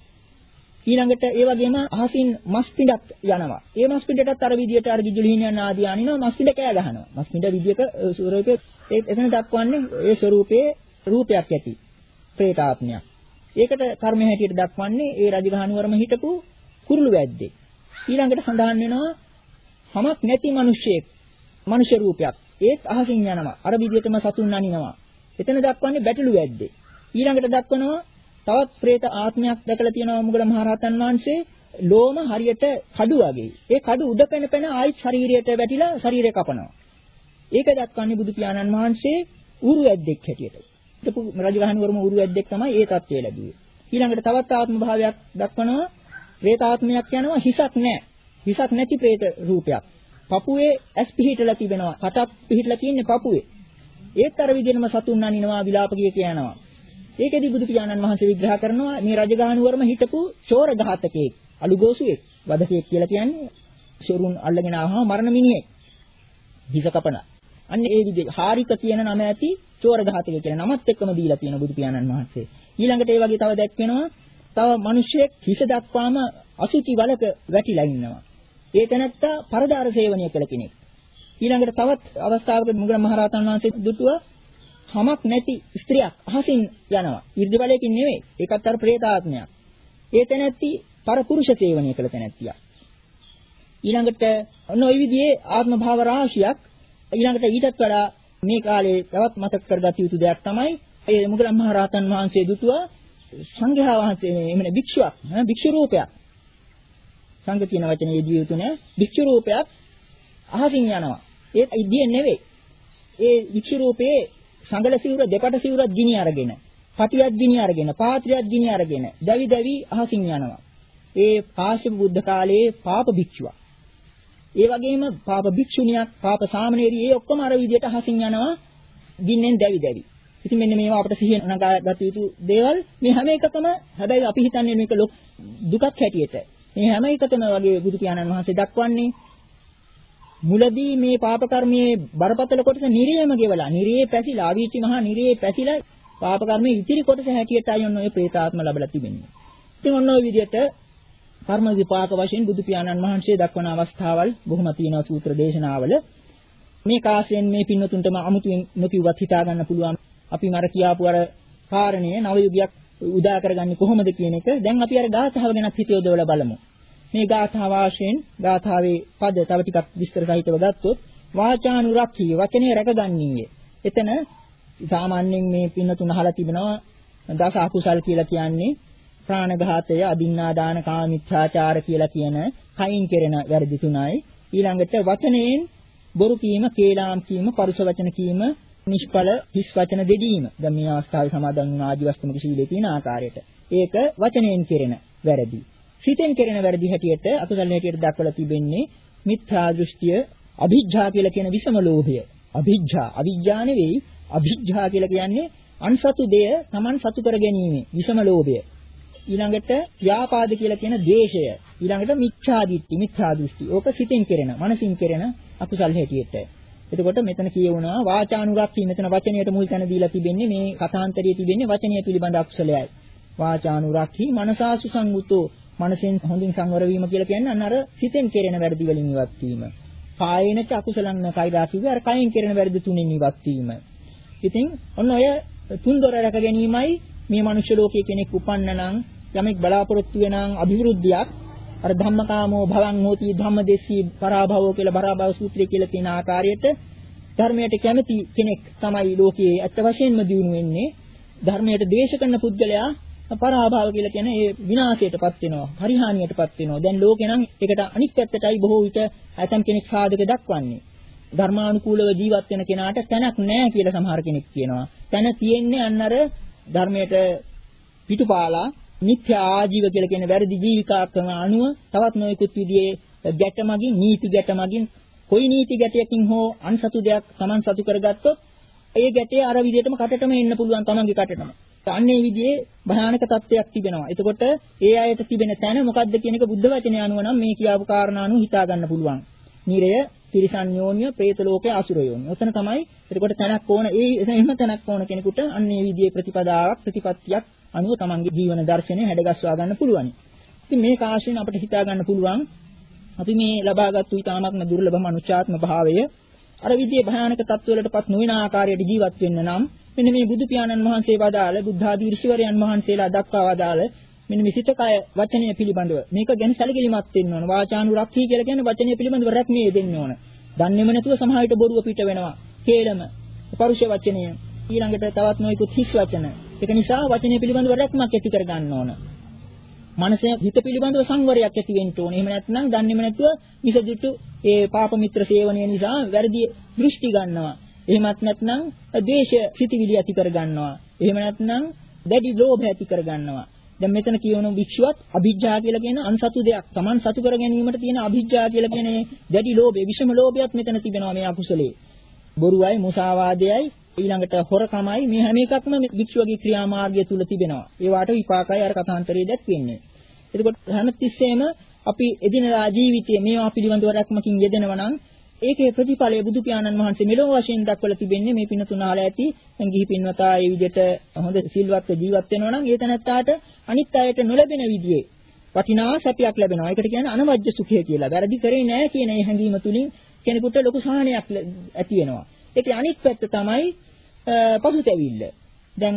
ඊළඟට ඒ වගේම අහසින් මස් පිඬක් යනවා. ඒ මස් පිඬටත් අර විදියට අර විදුලිහිණියන් ආදී අනිනවා මස් පිඬ කෑ ගහනවා. මස් පිඬ විදියක ස්වරූපයේ ඒ එතන දක්වන්නේ ඒ ස්වරූපයේ රූපයක් ඇති ප්‍රේතාත්මයක්. ඒකට කර්මය හැටියට දක්වන්නේ ඒ රජගහ නුවරම හිටපු කුරුළු වැද්දෙක්. ඊළඟට සඳහන් වෙනවා සමක් නැති මිනිසෙක්. මනුෂ්‍ය රූපයක්. ඒත් අහසින් යනවා. අර විදියටම සතුන් අනිනවා. එතන දක්වන්නේ බැටළු වැද්දේ. ඊළඟට දක්වනවා තවත් പ്രേත ආත්මයක් දැකලා තියෙනවා මුගල මහරහතන් වහන්සේ ලෝම හරියට කඩු වගේ. ඒ කඩු උඩ පැන පැන ආයි ශරීරයට වැටිලා ශරීරය කපනවා. ඒක දක්වන්නේ බුදු පියාණන් වහන්සේ ඌරු වැද්දෙක් හැටියට. හිටපු රජගහනුවරම ඌරු වැද්දෙක් තමයි ඒ தත්ත්වය ලැබුවේ. ඊළඟට තවත් ආත්ම භාවයක් දක්වනවා പ്രേත ආත්මයක් යනවා හිසක් නැහැ. හිසක් නැති പ്രേත රූපයක්. පපුවේ ඇස් පිහිටලා තිබෙනවා. කටක් පිහිටලා තියෙන්නේ පපුවේ. ඒත් අර විදිහටම සතුන් අනිනවා විලාප කිය කියනවා. ඒකෙදි බුදු පියාණන් වහන්සේ විග්‍රහ කරනවා මේ රජගහනුවරම හිටපු චෝර ඝාතකයෙක්, අලුගෝසුවෙක්, වදකෙක් කියලා කියන්නේ චොරුන් අල්ලගෙන ආවම මරණ මිනිහෙක්. හිස කපන. අන්න ඒ විදිහට හාරික කියන නම ඇති චෝර ඝාතකයෙක් කියලා නමත් එක්කම දීලා තියෙන බුදු පියාණන් වහන්සේ. ඊළඟට ඒ වගේ තව දැක්වෙනවා තව මිනිහෙක් හිස දක්වාම අසුචි වලක වැටිලා ඉන්නවා. ඒ තැනත්තා පරදාර සේවනය කළ කෙනෙක්. ඊළඟට තවත් අවස්ථාවක මුගල මහරහතන් වහන්සේ දුටුවා හමක් නැති ස්ත්‍රියක් අහසින් යනවා. 이르දි බලයකින් නෙවෙයි. ඒකත් අර പ്രേතාත්මයක්. ඒ තැනැත්ති පරපුරුෂ සේවනය කළ තැනැත්තියක්. ඊළඟට ඔන්න ওই විදිහේ ආත්ම භාව රාශියක් ඊළඟට ඊටත් වඩා මේ කාලේ තවත් මතක කරගත යුතු දෙයක් තමයි ඒ මුගල මහරහතන් වහන්සේ දුටුවා සංඝයා වහන්සේ එමෙන්න භික්ෂුවක්, භික්ෂු රූපයක්. සංඝ කියන වචනේ යෙදිය යුතු නෑ. භික්ෂු රූපයක් අහසින් යනවා. ඒ ඉදියේ නෙවෙයි. ඒ භික්ෂු රූපේ සංගල සිවුර දෙපට සිවුරක් ගිනි අරගෙන, පටියක් ගිනි අරගෙන, පාත්‍රයක් ගිනි අරගෙන, දැවි දැවි අහසින් යනවා. ඒ කාශ්‍යප බුද්ධ කාලයේ පාප භික්ෂුවක්. ඒ වගේම පාප භික්ෂුණියක්, පාප සාමණේරිය ඒ ඔක්කොම අර විදිහට අහසින් යනවා ගින්නෙන් දැවි දැවි. ඉතින් මෙන්න මේවා අපිට සිහිය නගාගත යුතු දේවල්. මේ හැම එකකම හැබැයි අපි හිතන්නේ මේක දුකක් හැටියට. මේ හැම එකතම වගේ බුදු පියාණන් වහන්සේ දක්වන්නේ මුලදී මේ පාප කර්මයේ බරපතල කොටස නිරේම ගෙවලා නිරේ පැසිලා අවීචි මහා නිරේ පැසිලා පාප කර්මයේ ඉතිරි කොටස හැටියට අය ඔන්න ඔය പ്രേතාත්ම ලැබලා තිබෙනවා. ඉතින් ඔන්න ඔය විදිහට කර්ම විපාක වශයෙන් බුදු පියාණන් වහන්සේ දක්වන අවස්ථාවල් බොහොම තියෙනවා සූත්‍ර දේශනාවල. මේ කාශ්‍යයෙන් මේ පින්නතුන්ටම අමුතුවෙන් නොකියුවත් හිතා ගන්න පුළුවන්. අපි මර කියාපු අර කාරණය නව යුගයක් උදා කරගන්නේ කොහොමද කියන එක දැන් අපි අර ගාථාව ගැනත් හිත යොදවලා බලමු. මේ ගාථා වාශයෙන් ගාථාවේ පද තව ටිකක් විස්තර සහිතව ගත්තොත් වාචානුරක්ඛී වචනේ රැකගන්නීය. එතන සාමාන්‍යයෙන් මේ පින්නතුන් අහලා තිබෙනවා දස අකුසල් කියලා කියන්නේ ප්‍රාණඝාතය, අදින්නාදාන, කාමීච්ඡාචාර කියලා කියන කයින් කෙරෙන වැරදි තුනයි. ඊළඟට වචනයෙන් බොරු කීම, කේලාම් කීම, පරුෂ වචන කීම, නිෂ්ඵල හිස් වචන දෙදීම. දැන් මේ අවස්ථාවේ සමාදන් වුණ ආජීවස්තමික ශීලයේ තියෙන ආකාරයට. ඒක වචනයෙන් කෙරෙන වැරදි. සිතෙන් කෙරෙන වැරදි හැටියට අකුසල හැටියට දක්වලා තිබෙන්නේ මිත්‍යා දෘෂ්ටිය, අභිජ්ජා කියලා කියන විසම ලෝභය. අභිජ්ජා, අවිජ්ජා නෙවෙයි, අභිජ්ජා කියලා කියන්නේ අන්සතු දෙය Taman සතු කර ගැනීම, විසම ලෝභය. ඊළඟට ව්‍යාපාද කියලා කියන ද්වේෂය. ඊළඟට මිච්ඡා දිට්ඨි, මිත්‍යා දෘෂ්ටි. ඕක සිතෙන් කෙරෙන, මනසින් කෙරෙන අකුසල හැටියට. එතකොට මෙතන කියවුණා වාචානුරක්ඛී, මෙතන වචනයට මුල් තැන දීලා තිබෙන්නේ මේ කථාන්තරයේ තිබෙන්නේ වචනය පිළිබඳ අකුසලයයි. වාචානුරක්ඛී මනසාසු සංගුතෝ, මනසෙන් හොඳින් සංවර වීම කියලා කියන්නේ අන්න අර සිතෙන් කෙරෙන වැරදි වලින් ඉවත් වීම. කායේනච අකුසලං කෛරාසිවි, අර කයින් කෙරෙන වැරදි තුنين ඉවත් වීම. ඉතින් ඔන්න ඔය තුන්දොර රැක ගැනීමයි මේ මනුෂ්‍ය ලෝකයේ කෙනෙක් උපන්න නම් යමෙක් බලාපොරොත්තු වෙන අභිවෘද්ධියක් අර ධම්මකාමෝ භවං හෝති ධම්මදේශී පරාභවෝ කියලා බරාභව සූත්‍රය කියලා තියෙන ආකාරයට ධර්මයට කැමති කෙනෙක් තමයි ලෝකයේ අත්ත වශයෙන්ම දියුණු වෙන්නේ. ධර්මයට ද්වේෂ කරන පුද්ගලයා පරාභව කියලා කියන ඒ විනාශයටපත් වෙනවා, පරිහානියටපත් වෙනවා. දැන් ලෝකේ නම් ඒකට අනිත් පැත්තටයි බොහෝ විට ඇතම් කෙනෙක් සාධක දක්වන්නේ. ධර්මානුකූලව ජීවත් වෙන කෙනාට තැනක් නැහැ කියලා සමහර කෙනෙක් කියනවා. තැන තියෙන්නේ අන්න අර ධර්මයට පිටුපාලා මිත්‍යා ආජීව කියලා කියන වැරදි ජීවිකා ක්‍රම අනුව තවත් නොයෙකුත් විදිහේ ගැටමගින්, නීති ගැටමගින් කොයි නීති ගැටයකින් හෝ අන්සතු දෙයක් Taman සතු කරගත්තොත් ඒ ගැටේ අර විදිහටම කටටම එන්න පුළුවන් Tamanගේ කටටම. අන්නේ විදිහේ භයානක තත්ත්වයක් තිබෙනවා. එතකොට ඒ අයට තිබෙන තැන මොකද්ද කියන එක බුද්ධ වචනේ අනුව නම් මේ කියාපු කාරණා අනුව හිතා ගන්න පුළුවන්. නිරය, තිරිසන් යෝනිය, പ്രേත ලෝකයේ, අසුර යෝනිය. ඔතන තමයි එතකොට තැනක් ඕන. ඒ එහෙම තැනක් ඕන කෙනෙකුට අන්නේ විදිහේ ප්‍රතිපදාවක්, ප්‍රතිපත්තියක් අනුව Tamanගේ ජීවන දර්ශනය හැඩගස්වා ගන්න පුළුවන්. ඉතින් මේ කාශයෙන් අපිට හිතා ගන්න පුළුවන් අපි මේ ලබාගත්තු ඊ타මත්ම දුර්ලභ මනුෂ්‍යාත්ම භාවය අර විදිහේ භයානක තත්ත්වවලටපත් නොවන ආකාරයට ජීවත් වෙන්න නම් මෙන්න මේ බුදු පියාණන් වහන්සේ වදාළ බුද්ධ ආදී ඍෂිවරයන් වහන්සේලා දක්වා වදාළ මෙන්න මේ සිත කය වචනය පිළිබඳව මේක ගැන සැලකිලිමත් වෙන්න ඕන. වාචානුරක්ඛී කියලා කියන්නේ වචනය පිළිබඳව රැක්මේ දෙන්න ඕන. දන්නේම නැතුව සමහර විට බොරුව පිට වෙනවා. කේලම, පරුෂ වචනය, ඊළඟට තවත් නොයෙකුත් හිස් වචන. ඒක නිසා වචනය පිළිබඳව රැක්මක් ඇති කර ගන්න ඕන. මනසේ හිත පිළිබඳව සංවරයක් ඇති වෙන්න ඕනේ. එහෙම නැත්නම් දන්නේම නැතුව මිසදිටු ඒ පාප මිත්‍ර සේවනය නිසා වැරදි දෘෂ්ටි ගන්නවා. එහෙමත් නැත්නම් ද්වේෂ සිතිවිලි ඇති කර ගන්නවා. එහෙම නැත්නම් දැඩි ලෝභ ඇති කර ගන්නවා. දැන් මෙතන කියවන භික්ෂුවත් අභිජ්ජා කියලා කියන අන්සතු දෙයක් Taman සතු කර ගැනීමට තියෙන අභිජ්ජා කියලා කියන්නේ දැඩි ලෝභය, විෂම ලෝභයත් මෙතන තිබෙනවා මේ අකුසලයේ. බොරුවයි, මුසාවාදයයි, ඊළඟට හොරකමයි මේ හැම එකක්ම භික්ෂුවගේ ක්‍රියාමාර්ගය තුල තිබෙනවා. ඒවට විපාකයි අර කථාන්තරයේ දැක්වෙන්නේ. එතකොට හැමතිස්සෙම අපි එදිනදා ජීවිතයේ මේවා පිළිබඳව රැක්මකින් යෙදෙනවා නම් ඒකේ ප්‍රතිඵලය බුදු පියාණන් වහන්සේ මෙලොව වශයෙන් දක්වලා තිබෙන්නේ මේ පින්නතුනාල ඇති දැන් ගිහි පින්වතා ඒ විදිහට හොඳ සිල්වත්ව ජීවත් වෙනවා නම් ඒ තැනත්තාට අනිත් අයට නොලැබෙන විදිහේ වටිනා සැපයක් ලැබෙනවා. ඒකට කියන්නේ අනවජ්‍ය සුඛය කියලා. වැරදි කරේ නැහැ කියන ඒ හැඟීම තුලින් කෙනෙකුට ලොකු සහනයක් ඇති වෙනවා. ඒකේ අනිත් පැත්ත තමයි පසුතැවිල්ල. දැන්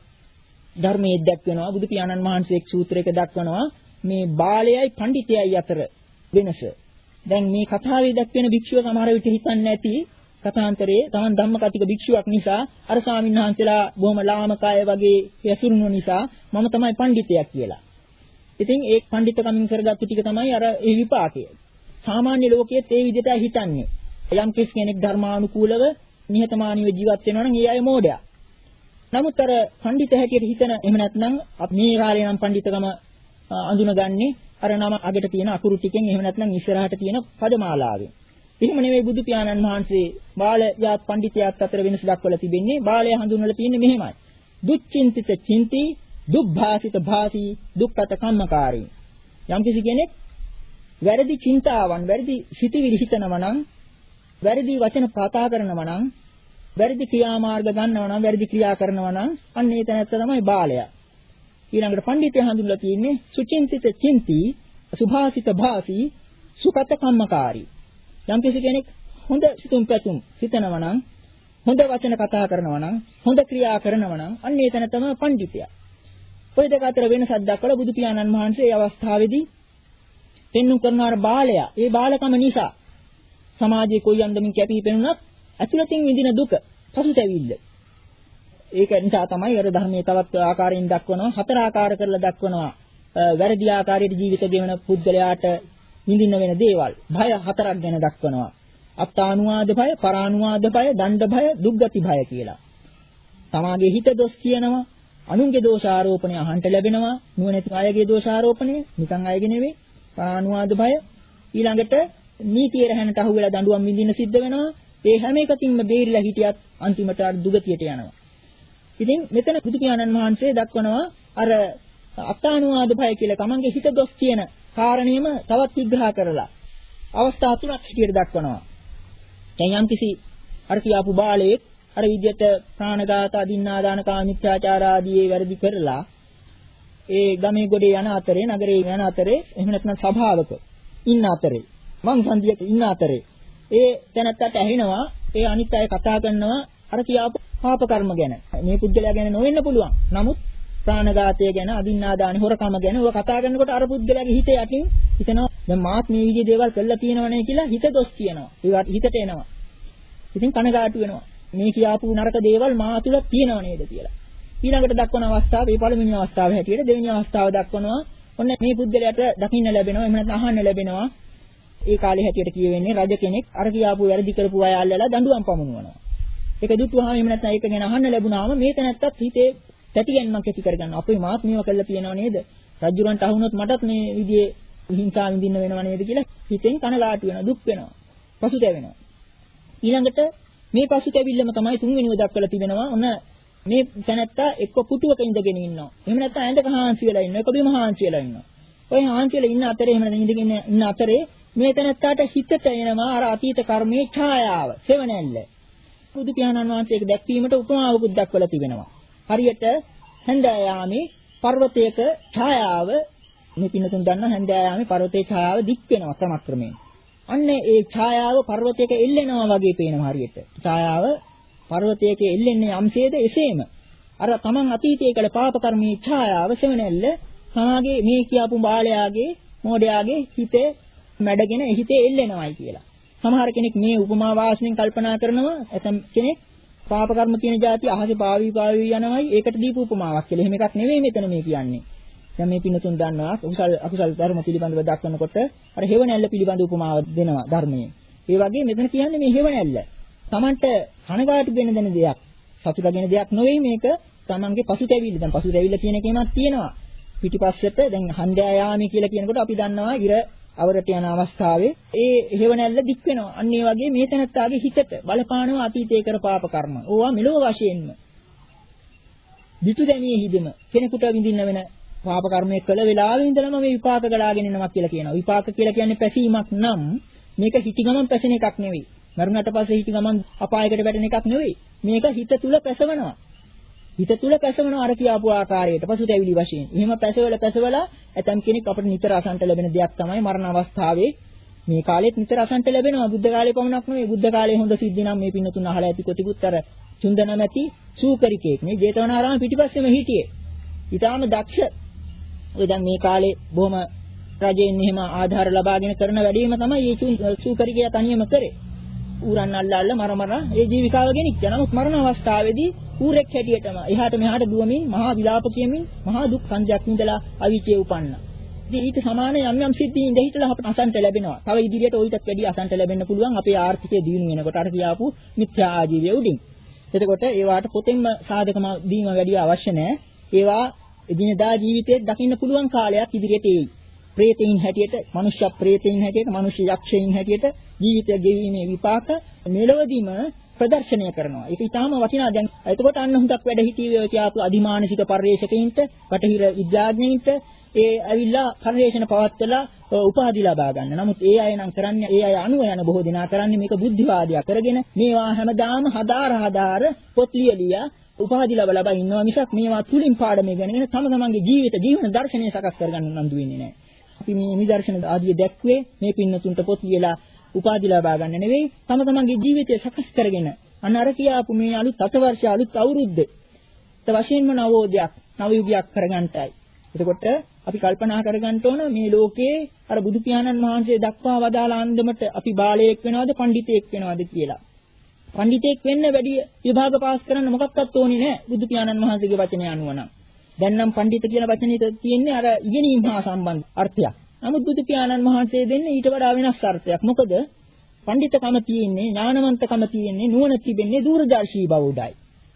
ධර්මයේ දක්වනවා බුදු පියාණන් වහන්සේ එක් සූත්‍රයක දක්වනවා මේ බාලයයි පඬිතයයි අතර වෙනස. දැන් මේ කතාවේ දක්වන භික්ෂුව සමහර විට හිතන්නේ නැති කථාන්තරයේ Taman ධම්මකතික භික්ෂුවක් නිසා අර ස්වාමීන් වහන්සේලා බොහොම ලාමකය වගේ ඇසුරුණු නිසා මම තමයි පඬිතයක් කියලා. ඉතින් ඒ පඬිතකමින් කරගත්තු ටික තමයි අර ඒ විපාකය. සාමාන්‍ය ලෝකයේත් ඒ විදිහට හිතන්නේ. යම් කෙනෙක් ධර්මානුකූලව නිහතමානීව ජීවත් වෙනවා නම් ඒ අය මෝඩයා. නමුත් අර පඬිත හැටියට හිතන එහෙම නැත්නම් මේ කාලේ නම් පඬිතකම අඳුනගන්නේ අර නම අගට තියෙන අකුරු ටිකෙන් එහෙම නැත්නම් ඉස්සරහට තියෙන පදමාලාවෙන්. එහෙම නෙවෙයි බුදු පියාණන් වහන්සේ බාලයාත් පඬිතයාත් අතර වෙනස දක්වලා තිබෙන්නේ. බාලය හඳුන්වලා තියෙන්නේ මෙහෙමයි. දුච්චින්තිත චින්ති, දුබ්භාසිත භාසි, දුක්ඛත කම්මකාරී. යම් කිසි කෙනෙක් වැරදි චින්තාවන්, වැරදි සිතිවිලි හිතනවා නම්, වැරදි වචන කතා කරනවා නම්, වැරදි ක්‍රියාමාර්ග ගන්නවා නම්, වැරදි ක්‍රියා කරනවා නම් අන්න ඒ තැනත්ත තමයි බාලයා. ඊළඟට පඬිතය හඳුන්වලා තියෙන්නේ සුචින්තිත චින්ති, සුභාසිත භාසි, සුකත කම්මකාරී. යම් කිසි කෙනෙක් හොඳ සිතුම් පැතුම් හිතනවා නම්, හොඳ වචන කතා කරනවා නම්, හොඳ ක්‍රියා කරනවා නම් අන්න ඒ තැන තමයි පඬිතයා. ඔය දෙක අතර වෙනසක් දක්වලා බුදු පියාණන් වහන්සේ මේ අවස්ථාවේදී පෙන්වු කරනවා බාලයා. ඒ බාලකම නිසා සමාජයේ කොයි අන්දමින් කැපී පෙනුනත් අතුලතින් විඳින දුක, පසුතැවිල්ල. ඒක නිසා තමයි අර ධර්මයේ තවත් ආකාරයෙන් දක්වනවා, හතර ආකාර කරලා දක්වනවා. වැරදි ආකාරයට ජීවිත ගෙවන පුද්ගලයාට විඳින්න වෙන දේවල්. භය හතරක් ගැන දක්වනවා. අත්තානුවාද භය, පරානුවාද භය, දණ්ඩ භය, දුක්ගති භය කියලා. තමාගේ හිත දොස් කියනවා, අනුන්ගේ දෝෂාරෝපණය අහන්න ලැබෙනවා, නුවණැති අයගේ දෝෂාරෝපණය, නිකන් අයගේ නෙවෙයි. පරානුවාද භය. ඊළඟට නීතිය රැහැනට අහු වෙලා දඬුවම් විඳින්න සිද්ධ වෙනවා. ඒ හැම එකකින්ම බේරිලා හිටියත් අන්තිමට අර දුගතියට යනවා. ඉතින් මෙතන බුදු පියාණන් වහන්සේ දක්වනවා අර අත්තානුවාද භය කියලා තමන්ගේ හිත දොස් කියන කාරණේම තවත් විග්‍රහ කරලා අවස්ථා තුනක් හිටියට දක්වනවා. දැන් යම්කිසි අර කියාපු බාලයෙක් අර විදියට ප්‍රාණඝාත, අදින්නාදාන, කාමීච්ඡාචාර ආදී වැරදි කරලා ඒ ගමේ ගොඩේ යන අතරේ, නගරේ යන අතරේ, එහෙම නැත්නම් සභාවක ඉන්න අතරේ, මං සංදියක ඉන්න අතරේ ඒ තැනත්තට ඇහෙනවා ඒ අනිත් අය කතා කරනවා අර කියාපු පාප කර්ම ගැන. මේ පුද්ගලයා ගැන නොවෙන්න පුළුවන්. නමුත් ප්‍රාණඝාතය ගැන, අදින්නාදාන, හොරකම ගැන ඔය කතා කරනකොට අර පුද්ගලයාගේ හිත යටින් හිතනවා දැන් මාත් මේ විදිහේ දේවල් කළා තියෙනවනේ කියලා හිත දොස් කියනවා. ඒවට හිතට එනවා. ඉතින් කනගාටු වෙනවා. මේ කියාපු නරක දේවල් මා තුල තියෙනව නේද කියලා. ඊළඟට දක්වන අවස්ථාව, මේ පළවෙනි අවස්ථාව හැටියට දෙවෙනි අවස්ථාව දක්වනවා. ඔන්න මේ පුද්ගලයාට දකින්න ලැබෙනවා, එහෙම නැත්නම් අහන්න ලැබෙනවා. ඒ කාලේ හැටියට කියවෙන්නේ රජ කෙනෙක් අර කියාපු වැරදි කරපු අය අල්ලලා දඬුවම් පමුණුවනවා. ඒක දුටුවාම එහෙම නැත්නම් ඒක ගැන අහන්න ලැබුණාම මේ තැනත්තත් හිතේ තැටියෙන්මක් ඇති කරගන්නවා. අපේ මාත් මේව කළා තියෙනව නේද? රජුරන්ට අහුනොත් මටත් මේ විදිහේ හිංසා විඳින්න වෙනව නේද කියලා හිතෙන් කනගාටු වෙනවා, දුක් වෙනවා. පසුතැවෙනවා. ඊළඟට මේ පසුතැවිල්ලම තමයි තුන්වෙනිව දක්වලා තිබෙනවා. ඔන්න මේ තැනත්තා එක්ක පුටුවක ඉඳගෙන ඉන්නවා. එහෙම නැත්නම් ඇඳක හාන්සි වෙලා ඉන්නවා. එක බිම හාන්සි වෙලා ඉන්නවා. ඔය හාන්සි වෙලා ඉන්න අතරේ එහෙම නැත්නම් ඉඳගෙන ඉන්න අතරේ මේ තැනත්තාට හිතට එනවා අර අතීත කර්මයේ ඡායාව, සෙවණැල්ල. බුදු පියාණන් වහන්සේක දැක්වීමට උපමාවකුත් දක්වලා තිබෙනවා. හරියට හැන්දෑයාමේ පර්වතයක ඡායාව මේ පින්නතුන් දන්නා හැන්දෑයාමේ පර්වතයේ ඡායාව දික් වෙනවා ක්‍රමක්‍රමයෙන්. අන්න ඒ ඡායාව පර්වතයක එල්ලෙනවා වගේ පේනවා හරියට. ඡායාව පර්වතයක එල්ලෙන්නේ යම්සේද එසේම. අර තමන් අතීතයේ කළ පාප කර්මයේ ඡායාව සෙවණැල්ල සමාගේ මේ කියපු බාලයාගේ මෝඩයාගේ හිතේ මැඩගෙන හිතේ එල්ලෙනවයි කියලා. සමහර කෙනෙක් මේ උපමා වාසනෙන් කල්පනා කරනවා ඇතම් කෙනෙක් පාප කර්ම කියන જાති අහසේ පාවි පාවි යනවයි ඒකට දීපු උපමාවක් කියලා. එහෙම එකක් නෙවෙයි මෙතන මේ කියන්නේ. දැන් මේ පින්නතුන් දන්නවා අකුසල අකුසල ධර්ම පිළිබඳව දක්වනකොට අර හේවණැල්ල පිළිබඳ උපමාවක් දෙනවා ධර්මයේ. ඒ වගේ මෙතන කියන්නේ මේ හේවණැල්ල. Tamanට කනගාටු වෙන දෙන දෙයක්, සතුටගෙන දෙයක් නෙවෙයි මේක. Tamanගේ පසුතැවිල්ල. දැන් පසුතැවිල්ල කියන එකේමත් තියෙනවා. පිටිපස්සට දැන් හන්දෑ යාමී කියලා කියනකොට අපි දන්නවා ඉර අවරට යන අවස්ථාවේ ඒ හේවණැල්ල දික් වෙනවා. අන්න ඒ වගේ මේ තැනත්තාගේ හිතට බලපානවා අතීතයේ කර පාප කර්ම. ඕවා මෙලොව වශයෙන්ම දිටු දැමියේ හිදෙම කෙනෙකුට විඳින්න වෙන පාප කර්මයේ කළ වෙලාවෙ ඉඳලම මේ විපාක ගලාගෙන එනවා කියලා කියනවා. විපාක කියලා කියන්නේ පැසීමක් නම් මේක හිටි ගමන් පැසෙන එකක් නෙවෙයි. මරුණට පස්සේ හිටි ගමන් අපායකට වැටෙන එකක් නෙවෙයි. මේක හිත තුල පැසවනවා. හිත තුල පැසවනවා අර කියාපු ආකාරයට පසුතැවිලි වශයෙන්. එහෙම පැසවල පැසවලා ඇතම් කෙනෙක් අපිට නිතර අසන්ට ලැබෙන දෙයක් තමයි මරණ අවස්ථාවේ මේ කාලෙත් නිතර අසන්ට ලැබෙනවා. බුද්ධ කාලේ පමණක් නෙවෙයි. බුද්ධ කාලේ හොඳ සිද්ධි නම් මේ පින්නතුන් අහලා ඇති කොටිකුත් අර චුන්දන නැති සූකරිකෙක් මේ ජේතවනාරාම පිටිපස්සෙම හිටියේ. ඊටාම දක්ෂ. ඔය දැන් මේ කාලේ බොහොම රජයෙන් එහෙම ආධාර ලබාගෙන කරන වැඩේම තමයි මේ සූකරිකයා තනියම කරේ. ඌරන් අල්ලල්ල මර මර ඒ ජීවිකාව ගෙනිච්ච. නමුත් මරණ අවස්ථාවේදී ඌරෙක් හැටියටම එහාට මෙහාට දුවමින් මහා විලාප කියමින් මහා දුක් සංජයක් විඳලා අවිචේ උපන්නා. ඉතින් ඊට සමාන යම් යම් සිද්ධීන් ඉඳ හිටලා අපට අසන්ට ලැබෙනවා. තව ඉදිරියට ඔයිටත් වැඩි අසන්ට ලැබෙන්න පුළුවන් අපේ ආර්ථිකය දියුණු වෙනකොට අර කියාපු මිත්‍යා ආජීවය උඩින්. එතකොට ඒවාට පොතෙන්ම සාධකම දීම වැඩි අවශ්‍ය නැහැ. ඒවා එදිනදා ජීවිතයේ දකින්න පුළුවන් කාලයක් ඉදිරියට එයි. ප්‍රේතයින් හැටියට, මනුෂ්‍ය ප්‍රේතයින් හැටියට, මනුෂ්‍ය යක්ෂයින් හැටියට ජීවිතය ගෙවීමේ විපාක මෙලොවදීම ප්‍රදර්ශනය කරනවා. ඒක ඊටාම වටිනා. දැන් එතකොට අන්න හුඟක් වැඩ හිටියේ ඔය කියපු අධිමානසික පරිශ්‍රකයින්ට, බටහිර විද්‍යාඥයින්ට ඒ ඇවිල්ලා පරිශ්‍රණ පවත්වලා උපාධි ලබා ගන්න. නමුත් ඒ අය නම් කරන්නේ ඒ අය අනුව යන බොහෝ දෙනා කරන්නේ මේක බුද්ධිවාදියා කරගෙන මේවා හැමදාම හදාර හදාර පොත් ලියලියා උපාධි ලබා ලබා ඉන්නවා මිසක් මේවා තුලින් පාඩම ඉගෙනගෙන තම තමන්ගේ ජීවිත ජීවන දර්ශනය සකස් කරගන්න උනන්දු වෙන්නේ නැහැ. අපි මේ නිදර්ශන ආදිය දැක්ුවේ මේ පින්නතුන්ට පොත් ලියලා උපාධි ලබා ගන්න නෙවෙයි තම තමන්ගේ ජීවිතය සකස් කරගෙන අන්න අර කියාපු මේ අලුත් අතවර්ෂ අලුත් අවුරුද්ද ත වශයෙන්ම නවෝදයක් නව යුගයක් කරගන්නටයි. එතකොට අපි කල්පනා කරගන්න ඕන මේ ලෝකේ අර බුදු පියාණන් වහන්සේ දක්වා වදාළ අන්දමට අපි බාලයෙක් වෙනවද පඬිතෙක් වෙනවද කියලා. පඬිතෙක් වෙන්න වැඩි විභාග පාස් කරන්න මොකක්වත් ඕනේ නැහැ බුදු පියාණන් වහන්සේගේ වචනේ අනුව නම්. දැන් නම් පඬිත කියන වචනේ තියෙන්නේ අර ඉගෙනීම හා සම්බන්ධ අර්ථයක්. නමුත් බුදු පියාණන් වහන්සේ දෙන්නේ ඊට වඩා වෙනස් අර්ථයක්. මොකද පඬිතකම තියෙන්නේ ඥානවන්තකම තියෙන්නේ නුවණ තිබෙන්නේ දූරදර්ශී බව උඩයි.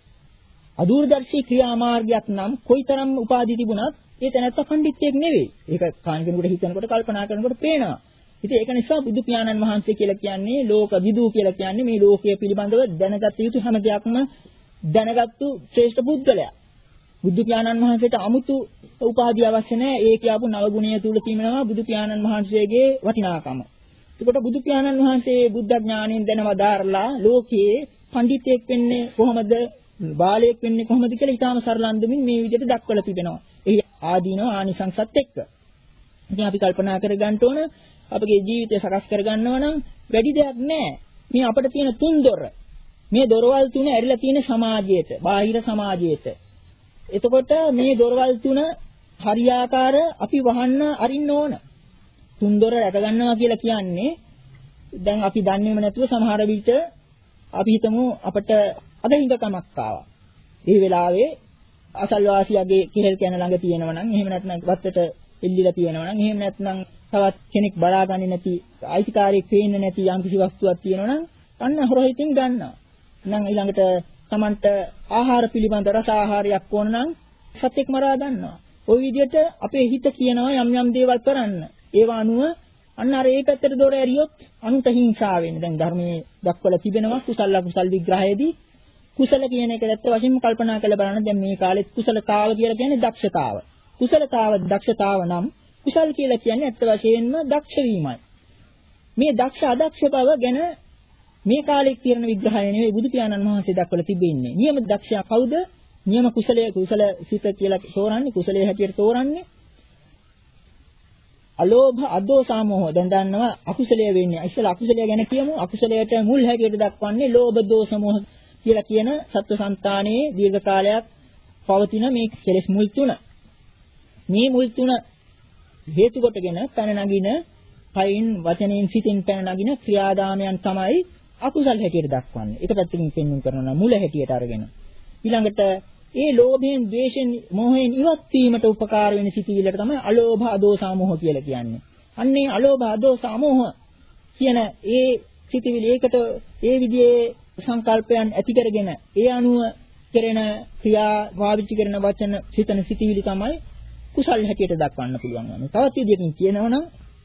අදූරදර්ශී ක්‍රියාමාර්ගයක් නම් කොයිතරම් උපාධි තිබුණත් ඒ තැනත්තා පඬිතෙක් නෙවෙයි. ඒක කාණ කෙනෙකුට හිතනකොට කල්පනා කරනකොට පේනවා. ඉතින් ඒක නිසා බුදු පියාණන් වහන්සේ කියලා කියන්නේ ලෝක විදූ කියලා කියන්නේ මේ ලෝකයේ පිළිබඳව දැනගත යුතු හැම දෙයක්ම දැනගත්තු ශ්‍රේෂ්ඨ පුද්ගලයා. බුදු පියාණන් වහන්සේට 아무තු උපාධිය අවශ්‍ය නැහැ. ඒ කියපු නව ගුණය තුල තියෙනවා බුදු පියාණන් වහන්සේගේ වටිනාකම. එතකොට බුදු පියාණන් වහන්සේ බුද්ධ ඥාණයෙන් දැනවදාරලා ලෝකයේ පඬිතෙක් වෙන්නේ කොහොමද? බාලයෙක් වෙන්නේ කොහොමද කියලා ඊටාම සරල අන්දමින් මේ විදිහට දක්වලා තිබෙනවා. එහි ආදීනව ආනිසංසත් එක්ක. ඉතින් අපි කල්පනා කරගන්න ඕන අපගේ ජීවිතය සකස් කරගන්නව නම් වැඩි දෙයක් නැහැ. මේ අපිට තියෙන තුන් දොර. මේ දොරවල් තුන ඇරිලා තියෙන සමාජයට, බාහිර සමාජයට. එතකොට මේ දොරවල් තුන හරියාකාර අපි වහන්න අරින්න ඕන. තුන් දොර රැක ගන්නවා කියලා කියන්නේ දැන් අපි දන්නේම නැතුව සමහර විට අපි හිතමු අපිට අද හිඟකමක් ආවා. ඒ වෙලාවේ අසල්වාසියාගේ කෙහෙල් කන ළඟ තියෙනවා නම් එහෙම නැත්නම් වත්තට එල්ලිලා තියෙනවා නම් එහෙම නැත්නම් තවත් කෙනෙක් බලාගන්නේ නැති අයිතිකාරයෙක් පේන්නේ නැති යම් කිසි වස්තුවක් තියෙනවා නම් අන්න හොරහිතින් ගන්නවා. නම් ඊළඟට Tamanට ආහාර පිළිබඳ රස ආහාරයක් ඕන නම් සත්‍යක් මරා ගන්නවා. ওই විදිහට අපේ හිත කියනවා යම් යම් දේවල් කරන්න. ඒව අනුව අන්න අර ඒ පැත්තට දොර ඇරියොත් අනුන්ට හිංසා වෙන්නේ. දැන් ධර්මයේ දක්වලා තිබෙනවා කුසල අකුසල් විග්‍රහයේදී කුසල කියන එක ඇත්ත වශයෙන්ම කල්පනා කරලා බලන්න. දැන් මේ කාලෙත් කුසලතාව කියලා කියන්නේ දක්ෂතාව. කුසලතාව දක්ෂතාව නම් කුසල් කියලා කියන්නේ ඇත්ත වශයෙන්ම දක්ෂ වීමයි. මේ දක්ෂ අදක්ෂ බව ගැන මේ කාලේ කියන විග්‍රහය නෙවෙයි බුදු පියාණන් වහන්සේ දක්වලා තිබෙන්නේ. නියම දක්ෂයා කවුද? නියම කුසලයේ කුසල සිත කියලා තෝරන්නේ කුසලයේ හැටියට තෝරන්නේ. අලෝභ අදෝස සමෝහ. දැන් දන්නවා අකුසලයේ වෙන්නේ. ඉස්සෙල්ලා අකුසලයේ ගැන කියමු. අකුසලයට මුල් හැටියට දක්වන්නේ ලෝභ දෝෂ මොහ කියලා කියන සත්ව సంతානයේ දීර්ඝ කාලයක් පවතින මේ කෙලෙස් මුල් තුන. මේ මුල් තුන හේතු කොටගෙන පැන නගින කයින් වචනෙන් සිතින් පැන නගින ක්‍රියාදාමයන් තමයි අකුසල් හැටියට දක්වන්නේ. ඒක පැත්තකින් පෙන්වන්න කරනවා මුල හැටියට අරගෙන. ඊළඟට ඒ ලෝභයෙන්, ද්වේෂයෙන්, මෝහයෙන් ඉවත් වීමට උපකාර වෙන සිතිවිල්ලට තමයි අලෝභ, අදෝස, අමෝහ කියලා කියන්නේ. අන්නේ අලෝභ, අදෝස, අමෝහ කියන ඒ සිතිවිලි ඒකට ඒ විදිහේ සංකල්පයන් ඇති කරගෙන ඒ අනුව කරන ක්‍රියා, වාවිච්චි කරන වචන, සිතන සිතිවිලි තමයි කුසල් හැටියට දක්වන්න පුළුවන් වන්නේ. තවත් විදිහකින් කියනවා නම්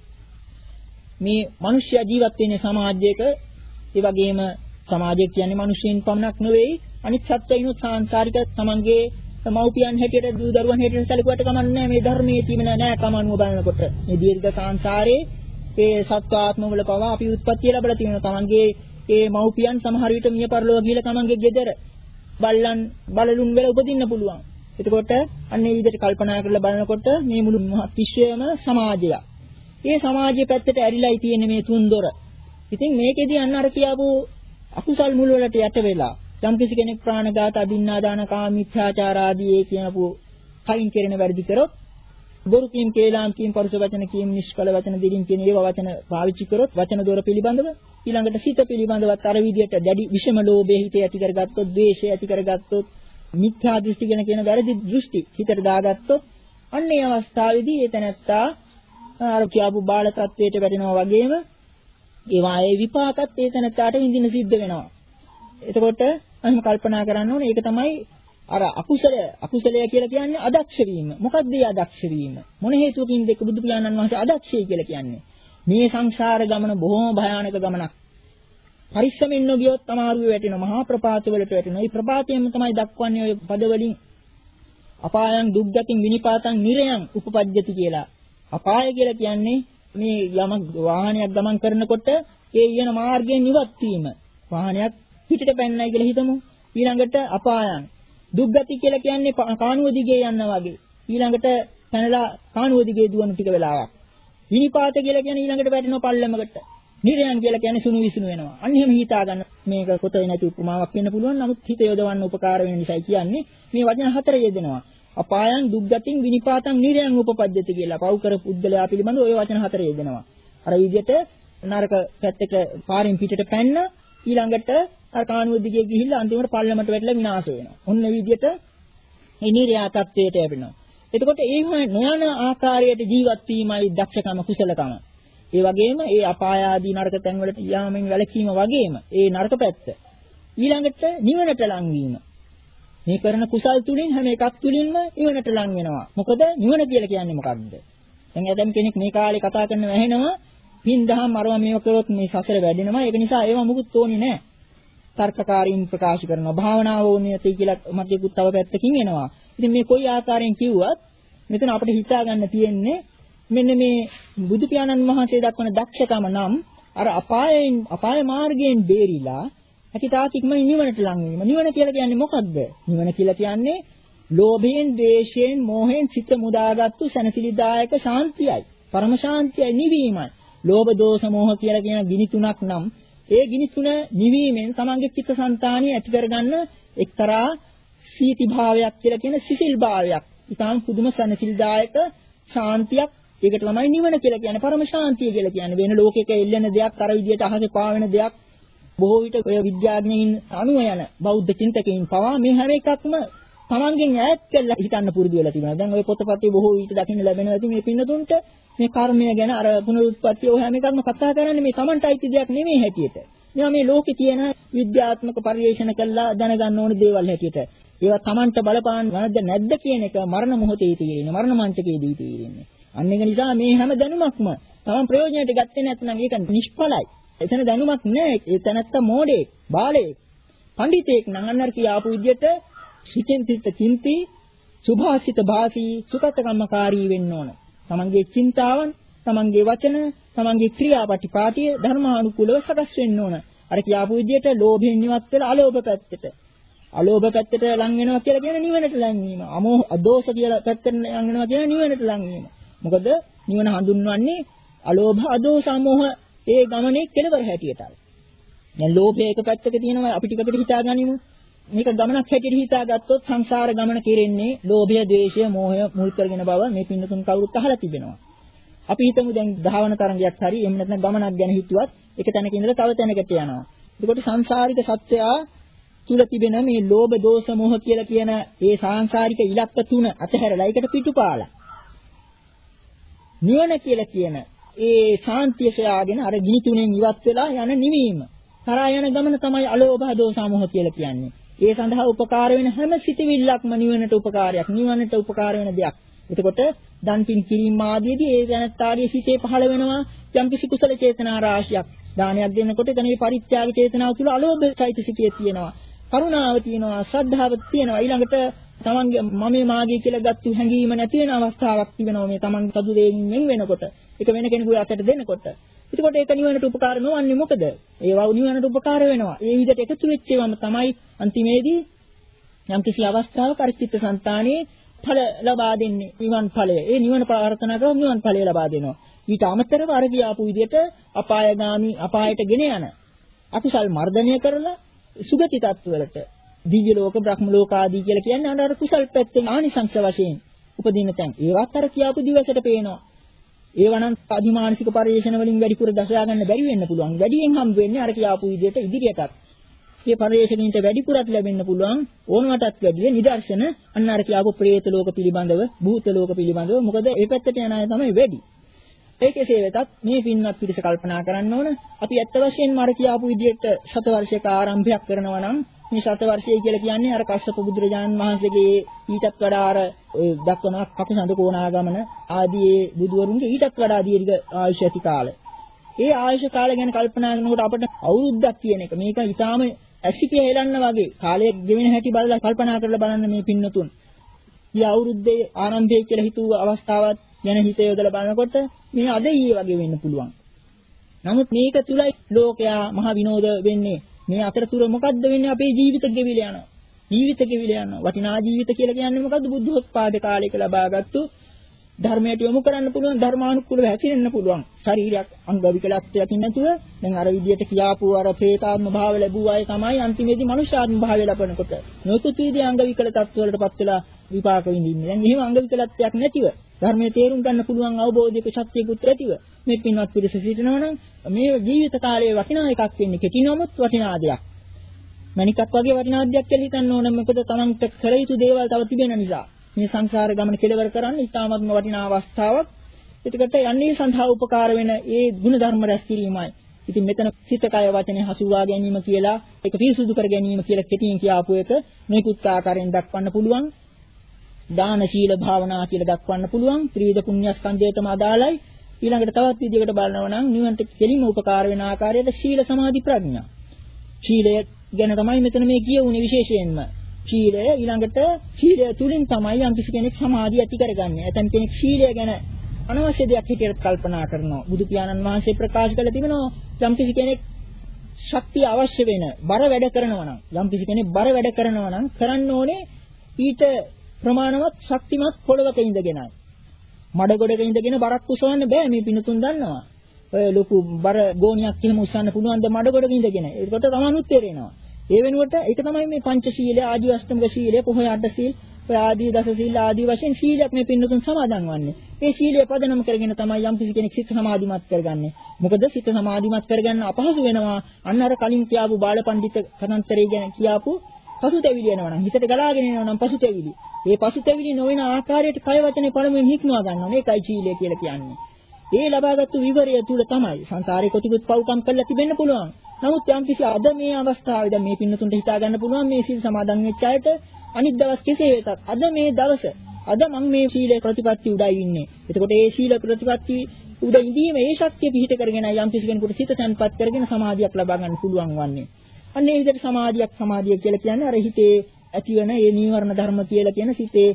මේ මිනිස්ය ජීවත් වෙන සමාජයක ඒ වගේම සමාජය කියන්නේ මිනිසෙන් පමණක් නෙවෙයි අනිත් සත්ත්වයිනුත් සාංශාරික තමන්ගේ මව්පියන් හැටියට දූ දරුවන් හැටියට සැලකුවට කමන්නේ මේ ධර්මයේ තිබෙන නෑ කමනුව බලනකොට මේ දීර්ඝ සාංශාරේ ඒ සත්වාත්ම වල පවා අපි උත්පත්ති ලැබලා තියෙනවා තමන්ගේ ඒ මව්පියන් සමහර විට මිය පරලෝක ගිහලා තමන්ගේ ගෙදර බල්ලන් බලලුන් වල උපදින්න පුළුවන්. එතකොට අන්න ඒ විදිහට කල්පනා කරලා බලනකොට මේ මුළු මහත් විශ්වයම සමාජයක්. මේ සමාජයේ පැත්තට ඇරිලායි තියෙන්නේ මේ තුන් දොර. ඉතින් මේකෙදී අන්න අර කියපු අකුසල් මුල් වලට යට වෙලා යම් කිසි කෙනෙක් ප්‍රාණඝාත, අදින්නාදාන, කාමීච්ඡාචාර ආදී ඒ කියනපු කයින් කෙරෙන වැඩි කරොත්, බොරු කීම්, කේලාම් කීම්, පරුස වචන කීම්, නිෂ්ඵල වචන දිලින් කියන ඒවා වචන පාවිච්චි කරොත් වචන දොර පිළිබඳව ඊළඟට සිත පිළිබඳවත් අර විදියට දැඩි විෂම ලෝභය හිතේ ඇති කරගත්තොත්, ද්වේෂය ඇති කරගත්තොත්, මිත්‍යා දෘෂ්ටි ගැන කියන වැරදි දෘෂ්ටි හිතට දාගත්තොත් අන්න ඒ අවස්ථාවේදී ඒ තැනත්තා අර කියපු බාල තත්වයට වැටෙනවා වගේම ඒ වායේ විපාකත් ඒ තැනත්තාට විඳින්න සිද්ධ වෙනවා. එතකොට අන්න කල්පනා කරන්න ඕනේ ඒක තමයි අර අකුසලය අකුසලය කියලා කියන්නේ අදක්ෂ වීම. මොකක්ද මේ අදක්ෂ වීම? මොන හේතුවකින්ද ඒක බුදු පියාණන් වහන්සේ අදක්ෂයි කියලා කියන්නේ? මේ සංසාර ගමන බොහොම භයානක ගමනක්. පරිස්සමින් නොගියොත් අමාරුවේ වැටෙනවා. මහා ප්‍රපාත වලට වැටෙනවා. මේ ප්‍රපාතයෙන්ම තමයි දක්වන්නේ ඔය පද වලින් අපායන් දුක්ගතින් විනිපාතං නිරයන් උපපජ්ජති කියලා. අපාය කියලා කියන්නේ මේ යම වාහනයක් ගමන් කරනකොට ඒ යන මාර්ගයෙන් ඉවත් වීම. වාහනයක් පිටට පැන්නයි කියලා හිතමු. ඊළඟට අපායන්. දුක්ගති කියලා කියන්නේ කාණුව දිගේ යනවා වගේ. ඊළඟට පැනලා කාණුව දිගේ දුවන ටික වෙලාවක්. විනිපාත කියලා කියන්නේ ඊළඟට වැටෙනවා පල්ලමකට. නිරයන් කියලා කියන්නේ සුණු විසුණු වෙනවා. අන්න එහෙම හිතා ගන්න මේක කොතේ නැති උපමාවක් වෙන්න පුළුවන්. නමුත් හිත යොදවන්න උපකාර වෙන නිසායි කියන්නේ මේ වචන හතර යෙදෙනවා. අපායන් දුක්ගතින් විනිපාතං නිරයන් උපපජ්ජති කියලා. පව් කර පුද්ගලයා පිළිබඳව ওই වචන හතර යෙදෙනවා. අර විදිහට නරක පැත්තට පාරින් පිටට පැන්න ඊළඟට අර කාණුව දිගේ ගිහිල්ලා අන්තිමට පල්ලමට වැටලා විනාශ වෙනවා. ඔන්න ඒ විදිහට ඒ නිර්යා තත්වයට යැපෙනවා. එතකොට ඒ නොයන ආකාරයට ජීවත් වීමයි දක්ෂකම කුසලකම. ඒ වගේම ඒ අපාය ආදී නරක තැන් වලට යාමෙන් වැළකීම වගේම ඒ නරක පැත්ත. ඊළඟට නිවනට ලං වීම. මේ කරන කුසල් තුලින් හැම එකක් තුලින්ම නිවනට ලං වෙනවා. මොකද නිවන කියලා කියන්නේ මොකක්ද? දැන් ඇතම් කෙනෙක් මේ කාලේ කතා කරනව ඇහෙනවා පින් දහම් අරවා මේව කරොත් මේ සසර වැඩෙනවා. ඒක නිසා ඒව මොකුත් ඕනේ නැහැ. තර්කකාරීන් ප්‍රකාශ කරනවා. භාවනාව ඕනේ නැති කියලා මැදිකුත් තව පැත්තකින් එනවා. ඉතින් මේ කොයි ආකාරයෙන් කිව්වත් මෙතන අපිට හිතා ගන්න තියෙන්නේ මෙන්න මේ බුදු පියාණන් වහන්සේ දක්වන දක්ෂකම නම් අර අපායෙන් අපාය මාර්ගයෙන් බේරිලා ඇතිතාක් ඉක්මනින් නිවනට ලං වීම. නිවන කියලා කියන්නේ මොකක්ද? නිවන කියලා කියන්නේ ලෝභයෙන්, ද්වේෂයෙන්, මෝහයෙන් සිත මුදාගත්තු සැනසෙලිදායක ශාන්තියයි. පරම ශාන්තියයි නිවීමයි. ලෝභ, දෝෂ, මෝහ කියලා කියන ගිනි තුනක් නම් ඒ ගිනි තුන නිවීමෙන් තමන්ගේ චිත්තසංතානිය ඇති කරගන්න එක්තරා සීති භාවයක් කියලා කියන සිසිල් භාවයක්. ඊටාම් පුදුම සැනසෙලිදායක ශාන්තියක්. ඒකට තමයි නිවන කියලා කියන්නේ. පරම ශාන්තිය කියලා කියන්නේ වෙන ලෝකයක එල්ලෙන දෙයක්, අර විදියට අහසේ පාවෙන දෙයක්. බොහෝ විට ඔය විද්‍යාඥයින් අනුව යන බෞද්ධ චින්තකයින් පවා මේ හැම එකක්ම තමන්ගෙන් ඈත් කරලා හිතන්න පුරුදු වෙලා තිබුණා. දැන් ඔය පොතපතේ බොහෝ විට දකින්න ලැබෙනවා ඇති මේ පින්නතුන්ට මේ කර්මය ගැන අර පුනරුත්පත්ති ඔය හැම එකක්ම කතා කරන්නේ මේ තමන්ට අයිති දෙයක් නෙමෙයි හැටියට. මේවා මේ ලෝකේ තියෙන විද්‍යාත්මක පරිශන කළා දැනගන්න ඕන දේවල් හැටියට. ඒවා තමන්ට බලපාන වරද නැද්ද කියන එක මරණ මොහොතේ තියෙන්නේ. මරණ මංචකයේදී තියෙන්නේ. අන්න ඒක නිසා මේ හැම දැනුමක්ම තමන් ප්‍රයෝජනයට ගත්තේ නැත්නම් ඒක නිෂ්ඵලයි. එතන දැනුමක් නැහැ. ඒ තැනත්ත මෝඩේ, බාලේ, පඬිතෙක් නම් අන්නර කියාපු විදිහට සිතෙන්තිත චින්ති, සුභාසිත භාසී, සුකතකම්මකාරී වෙන්න ඕන. තමන්ගේ චින්තාවන්, තමන්ගේ වචන, තමන්ගේ ක්‍රියාපටිපාටිය ධර්මානුකූලව සකස් වෙන්න ඕන. අර කියාපු විදිහට ලෝභයෙන් ඉවත් වෙලා අලෝභ පැත්තට. අලෝභ පැත්තට ලං වෙනවා කියලා කියන නිවනට ලං වීම. අමෝහ අදෝෂ කියලා පැත්තට ලං වෙනවා කියන නිවනට ලං වීම. මොකද නිවන හඳුන්වන්නේ අලෝභ අදෝෂ අමෝහ ඒ ගමනේ කෙලවර හැටියටයි. දැන් ලෝභය එක පැත්තක තියෙනවා අපි ටිකකට හිතාගනිමු. මේක ගමනක් හැටියට හිතාගත්තොත් සංසාර ගමන කෙරෙන්නේ ලෝභය, ද්වේෂය, මෝහය මුල් කරගෙන බව මේ පින්නතුන් කවුරුත් අහලා තිබෙනවා. අපි හිතමු දැන් ධාවන තරංගයක් හරි එහෙම නැත්නම් ගමනක් ගැන හිතුවත් එක තැනක ඉඳලා තව තැනකට යනවා. එතකොට සංසාරික සත්‍යය තුල තිබෙන මේ ලෝභ, දෝෂ, මෝහ කියලා කියන ඒ සාංශාරික ඉලක්ක තුන අතහැරලා ඒකට පිටුපාලා නිවන කියලා කියන ඒ ශාන්තිය සොයාගෙන අර ගිනි තුනෙන් ඉවත් වෙලා යන නිවීම. තරහා යන ගමන තමයි අලෝභ, දෝෂ, මෝහ කියලා කියන්නේ. ඒ සඳහා උපකාර වෙන හැම සිටිවිල්ලක්ම නිවනට උපකාරයක්, නිවනට උපකාර වෙන දෙයක්. එතකොට දන් පින් කිරීම ආදීදී ඒ දැනත්තාගේ සිතේ පහළ වෙනවා යම්කිසි කුසල චේතනා රාශියක්. දානයක් දෙන්නකොට එතන මේ පරිත්‍යාග චේතනාව තුළ අලෝභ චෛතසිකය තියෙනවා. කරුණාව තියෙනවා, ශ්‍රද්ධාව තියෙනවා. ඊළඟට තමන්ගේ මමේ මාගේ කියලා ගත්තු හැඟීම නැති වෙන අවස්ථාවක් තිබෙනවා මේ තමන්ගේ සතු දෙයින් වෙන වෙනකොට. ඒක වෙන කෙනෙකුගේ අතට දෙනකොට. එතකොට ඒක නිවනට උපකාර නොවන්නේ මොකද? ඒවා නිවනට උපකාර වෙනවා. ඒ විදිහට එකතු වෙච්ච ඒවාම තමයි අන්තිමේදී යම්කිසි අවස්ථාවක පරිචිත්ත සංතානයේ ඵල ලබා දෙන්නේ නිවන් ඵලය. ඒ නිවන ප්‍රාර්ථනා කරොත් නිවන් ඵලය ලබා දෙනවා. ඊට අමතරව අර කියාපු විදිහට අපායගාමි අපායට ගෙන යන අකුසල් මර්ධනය කරලා සුගති තත්වවලට දිව්‍ය ලෝක, බ්‍රහ්ම ලෝක ආදී කියලා කියන්නේ අර කුසල් පැත්තෙන් ආනිසංස වශයෙන් උපදින තැන්. ඒවත් අර කියාපු දිවසට පේනවා. ඒවනම් අධිමානසික පරිශ්‍රණ වලින් වැඩිපුර දසයා ගන්න බැරි වෙන්න පුළුවන්. වැඩියෙන් හම් වෙන්නේ අර කියාපු විදිහට ඉදිරියටත්. මේ පරිශ්‍රණින්ට වැඩිපුරත් ලැබෙන්න පුළුවන් ඕනවටත් වැඩිය නිදර්ශන අන්න අර කියාපු പ്രേත ලෝක පිළිබඳව, භූත ලෝක පිළිබඳව. මොකද ඒ පැත්තට යන අය තමයි වැඩි. ඒකෙසේ වෙතත් මේ පින්වත් පිරිස කල්පනා කරන්න ඕන අපි ඇත්ත වශයෙන්ම අර කියාපු විදිහට සත වර්ෂයක ආරම්භයක් කරනවා නම් මේ සත වර්ෂය කියලා කියන්නේ අර කස්සප බුදුරජාණන් වහන්සේගේ ඊටත් වඩා අර දක්වන කපුසඳ කොණාගමන ආදී බුදුවරුන්ගේ ඊටත් වඩා දීර්ඝ ආයුෂ ඇති කාලය. ඒ ආයුෂ කාලය ගැන කල්පනා කරනකොට අපිට අවුරුද්දක් කියන එක මේක ඊටාම ඇසිපිය හෙලන්න වගේ කාලයක් ගෙවෙන හැටි බලලා කල්පනා කරලා බලන්න මේ පින්නතුන්. ඊ අවුරුද්දේ ආරම්භය කියලා හිතුව අවස්ථාවත් ගැන හිත යොදලා බලනකොට මේ අද ඊයේ වගේ වෙන්න පුළුවන්. නමුත් මේක තුලයි ලෝකයා මහ විනෝද වෙන්නේ. මේ අතරතුර මොකද්ද වෙන්නේ? අපේ ජීවිත ගෙවිලා යනවා. ජීවිත ගෙවිලා යනවා. වටිනා ජීවිත කියලා කියන්නේ මොකද්ද? බුද්ධෝත්පාද කාලයක ලබාගත්තු ධර්මයට යොමු කරන්න පුළුවන්, ධර්මානුකූලව හැසිරෙන්න පුළුවන්. ශරීරයක් අංග විකලත්වයකින් නැතුව දැන් අර විදියට කියාපු අර ප්‍රේතාත්ම භාව ලැබුව අය තමයි අන්තිමේදී මනුෂ්‍යාත්ම භාවය ලබනකොට නොයෙකුත් විදිහේ අංග විකල තත්ත්වවලටපත් වෙලා විපාක විඳින්නේ. දැන් එහෙම අංග විකලත්වයක් නැතිව ධර්මයේ තේරුම් ගන්න පුළුවන් අවබෝධයක ශක්තියකුත් ඇතිව මේ පින්වත් පිරිස සිටිනවා නම් මේ ජීවිත කාලයේ වටිනා එකක් වෙන්නේ කෙටි නමුත් වටිනා දෙයක්. මණිකක් වගේ වටිනා දෙයක් කියලා හිතන්න ඕන. මොකද තමන්ට කළ යුතු දේවල් තව තිබෙන නිසා. මේ සංසාර ගමන කෙලවර කරන්න ඉතාමත්ම වටිනා අවස්ථාවක්. ඒකට යන්නේ සඳහා උපකාර වෙන ඒ ගුණ ධර්ම රැස් කිරීමයි. ඉතින් මෙතන සිත කය වචනේ හසුරුවා ගැනීම කියලා ඒක පිරිසුදු කර ගැනීම කියලා කෙටියෙන් කියආපු එක මේකුත් ආකාරයෙන් දක්වන්න පුළුවන්. දාන ශීල භාවනා කියලා දක්වන්න පුළුවන්. ත්‍රිවිධ පුණ්‍යස්කන්ධයටම අදාළයි. ඊළඟට තවත් විදිහකට බලනවා නම් නිවන්ට කෙලින්ම උපකාර වෙන ආකාරයට ශීල සමාධි ප්‍රඥා. ශීලය ගැන තමයි මෙතන මේ කියවුනේ විශේෂයෙන්ම. ශීලය ඊළඟට ශීලය තුලින් තමයි යම්කිසි කෙනෙක් සමාධිය ඇති කරගන්නේ. ඇතන් කෙනෙක් ශීලය ගැන අනවශ්‍ය දෙයක් හිතේට කල්පනා කරනවා. බුදු පියාණන් වහන්සේ ප්‍රකාශ කළ තිබෙනවා යම්කිසි කෙනෙක් ශක්තිය අවශ්‍ය වෙන බර වැඩ කරනවා නම් යම්කිසි කෙනෙක් බර වැඩ කරනවා නම් කරන්න ඕනේ ඊට ප්‍රමාණවත් ශක්තිමත් පොළවක ඉඳගෙනයි. මඩ ගොඩක ඉඳගෙන බරක් උසවන්න බෑ මේ පිණුතුන් දන්නවා. ඔය ලොකු බර ගෝණියක් එහෙම උස්සන්න පුළුවන් ද මඩ ගොඩක ඉඳගෙන. ඒකට තමනුත් තේරෙනවා. ඒ වෙනුවට ඒක තමයි මේ පංචශීලය, ආදි අෂ්ටමක ශීලය, පොහොය අට සීල්, ඔය ආදී දස සීල් ආදී වශයෙන් ශීලයක් මේ පින්නතුන් සමාදන් වන්නේ. මේ ශීලය පදනම් කරගෙන තමයි යම් කිසි කෙනෙක් සිත සමාධිමත් කරගන්නේ. මොකද සිත සමාධිමත් කරගන්න අපහසු වෙනවා. අන්න අර කලින් කියාපු බාලපඬිත කතන්තරේ ගැන කියාපු පසුතැවිලි වෙනවා නම් හිතට ගලාගෙන එනවා නම් පසුතැවිලි. ඒ පසුතැවිලි නොවන ආකාරයට කය වචනේ පළමුවෙන් හික්මවා ගන්නවා. මේකයි ශීලය කියලා කියන්නේ. ඒ ලබාගත්තු විවරය තුල තමයි සංසාරේ කොටිකුත් පව්කම් කරලා තිබෙන්න පුළුවන්. නමුත් යම් කිසි අද මේ අවස්ථාවේ දැන් මේ පින්නතුන්ට හිතා ගන්න පුළුවන් මේ සීල් සමාදන් වෙච්ච අයට අනිත් දවස් කෙසේ වෙතත් අද මේ දවස අද මම මේ සීල ප්‍රතිපත්ති උඩයි ඉන්නේ. එතකොට මේ සීල ප්‍රතිපත්ති උඩ ඉඳීම ඒ ශක්තිය පිහිට කරගෙන යම් කිසි කෙනෙකුට සිත තැන්පත් කරගෙන සමාධියක් ලබා ගන්න පුළුවන් වන්නේ. අන්න ඒ විදිහට සමාධියක් සමාධිය කියලා කියන්නේ අර හිතේ ඇතිවන මේ නීවරණ ධර්ම කියලා කියන සිතේ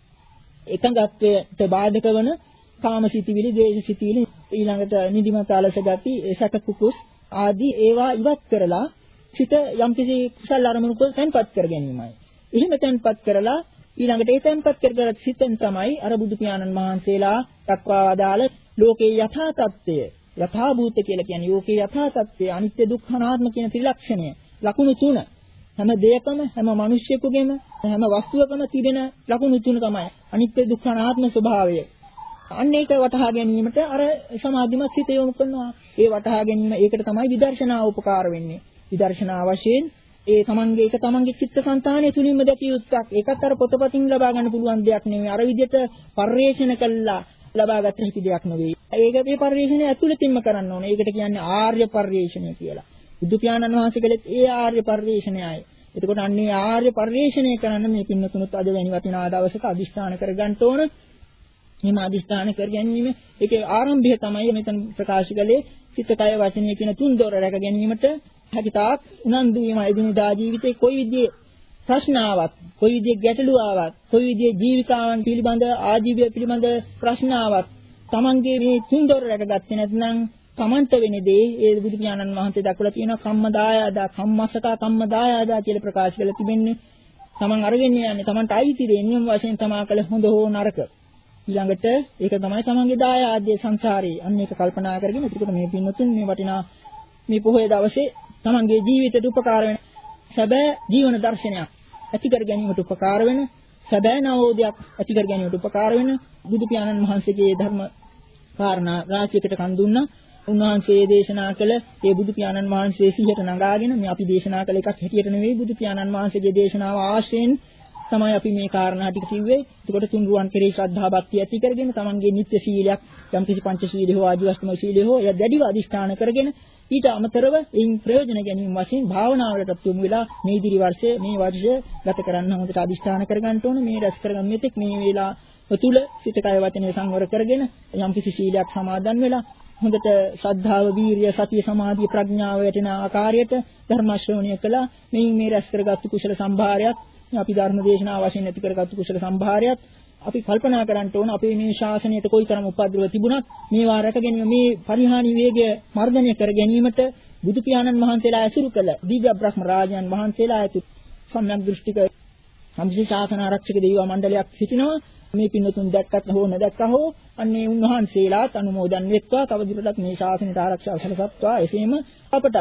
එකඟත්වයට බාධක වන කාමසිතවිලි, ද්වේෂසිතවිලි, ඊළඟට නිදිමත අලස ගති, සැක කුකුස් ආදී ඒවා ඉවත් කරලා සිත යම් කිසි කුසල අරමුණක තැන්පත් කර ගැනීමයි. එහෙම තැන්පත් කරලා ඊළඟට ඒ තැන්පත් කරගත් සිතෙන් තමයි අර බුදු පියාණන් වහන්සේලා දක්වා වදාළ ලෝකේ යථා තත්ත්වය, යථා භූත කියලා කියන්නේ ලෝකේ යථා තත්ත්වය, අනිත්‍ය දුක්ඛ අනාත්ම කියන ත්‍රිලක්ෂණය, ලකුණු තුන. හැම දෙයකම, හැම මිනිස්සෙකුගේම, හැම වස්තුවකම තිබෙන ලකුණු තුන තමයි අනිත්‍ය දුක්ඛ අනාත්ම ස්වභාවය. අන්න ඒක වටහා ගැනීමට අර සමාධිමත් සිත යොමු කරනවා. ඒ වටහා ගැනීම ඒකට තමයි විදර්ශනා උපකාර වෙන්නේ. විදර්ශනා වශයෙන් ඒ තමන්ගේ ඒක තමන්ගේ චිත්තසංතානය තුලින්ම දැකිය යුත්තක්. ඒකත් අර පොතපතින් ලබා ගන්න පුළුවන් දෙයක් නෙවෙයි. අර විදිහට පරිේශන කළා ලබාගත හැකි දෙයක් නෙවෙයි. ඒක මේ පරිේශනය ඇතුළතින්ම කරන්න ඕනේ. ඒකට කියන්නේ ආර්ය පරිේශනය කියලා. බුදු පියාණන් වහන්සේ කළේ ඒ ආර්ය පරිේශනයයි. එතකොට අන්නේ ආර්ය පරිේශනය කරන්න මේ පින්නතුනුත් අද වැනි වටිනා දවසක අදිෂ්ඨාන කර ගන්න ඕන. එහෙම අදිෂ්ඨාන කර ගැනීම ඒකේ ආරම්භය තමයි මෙතන ප්‍රකාශ කළේ සිත කය වචනය කියන තුන් දොර රැක ගැනීමට හැකිතාක් උනන්දු වීම එදිනදා ජීවිතේ කොයි විදිහේ ප්‍රශ්නාවක්, කොයි විදිහේ ගැටලුවාවක්, කොයි විදිහේ ජීවිකාවන් පිළිබඳ ආජීවය පිළිබඳ ප්‍රශ්නාවක් Tamange මේ තුන් දොර රැකගත්තේ නැත්නම් Tamanට වෙන දේ ඒ බුදු පියාණන් වහන්සේ දක්වලා තියෙනවා කම්මදායාදා, කම්මසකා කම්මදායාදා කියලා ප්‍රකාශ කරලා තිබෙන්නේ. Taman අරගෙන යන්නේ Tamanට අයිති දේ නියම වශයෙන් තමා කළ හොඳ හෝ නරක. ඊළඟට ඒක තමයි Tamanගේ දායාදයේ සංසාරේ. අන්න ඒක කල්පනා කරගෙන එතකොට මේ පින්නතුන් මේ වටිනා මේ පොහොය දවසේ Tamanගේ ජීවිතයට උපකාර වෙන සැබෑ ජීවන දර්ශනයක් ඇති කර ගැනීමට උපකාර වෙන සැබෑ නවෝදයක් ඇති කර ගැනීමට උපකාර වෙන බුදු පියාණන් වහන්සේගේ ධර්ම කාරණා රාශියකට කන් දුන්නා. උන්වහන්සේ දේශනා කළ ඒ බුදු පියාණන් වහන්සේ සිහියට නගාගෙන මේ අපි දේශනා කළ එකක් හැටියට නෙවෙයි බුදු පියාණන් වහන්සේගේ දේශනාව ආශ්‍රයෙන් තමයි අපි මේ කාරණා ටික කිව්වේ. ඒකට තුන්රුවන් කෙරෙහි ශ්‍රද්ධා භක්තිය ඇති කරගෙන තමන්ගේ නිත්‍ය සීලයක් යම් කිසි පංච සීලය හෝ ආජීවස්තම සීලය හෝ එය දැඩිව අදිෂ්ඨාන කරගෙන ඊට අමතරව එයින් ප්‍රයෝජන ගැනීම වශයෙන් භාවනාවලට යොමු වෙලා මේ ඉදිරි වර්ෂයේ මේ වර්ෂය ගත කරන්න හොඳට අදිෂ්ඨාන කරගන්න ඕනේ. මේ රැස් කරගන්න මෙතෙක් මේ වේලා තුල සිත කය වචනය සංවර කරගෙන යම් කිසි සීලයක් සමාදන් වෙලා හොඳට ශ්‍රද්ධාව, වීරිය, සතිය, සමාධිය, ප්‍රඥාව වැටෙන ආකාරයට ධර්ම ශ්‍රවණය කළා. මේ මේ රැස් කරගත්තු කුසල සම්භාරයත් අපි ධර්ම දේශනා වශයෙන් ඇති කරගත්තු කුසල සම්භාරයත් අපි කල්පනා කරන්න ඕන අපේ මේ ශාසනයට කොයිතරම් උපද්‍රව තිබුණත් මේවා රැක ගැනීම මේ පරිහානි වේගය මර්ධනය කර ගැනීමට බුදු පියාණන් වහන්සේලා ඇසුරු කළ දිව්‍ය බ්‍රහ්ම රාජයන් වහන්සේලා ඇතු සම්‍යක් දෘෂ්ටික සම්සි ශාසන ආරක්ෂක දේව මණ්ඩලයක් සිටිනවා. මේ පින්නතුන් දැක්කත් හෝ නැදැක්කා හෝ අන්නේ උන්වහන්සේලාත් අනුමෝදන් වෙත්වා තවදුරටත් මේ ශාසනයට ආරක්ෂා සලසත්වා. එසේම අපටත්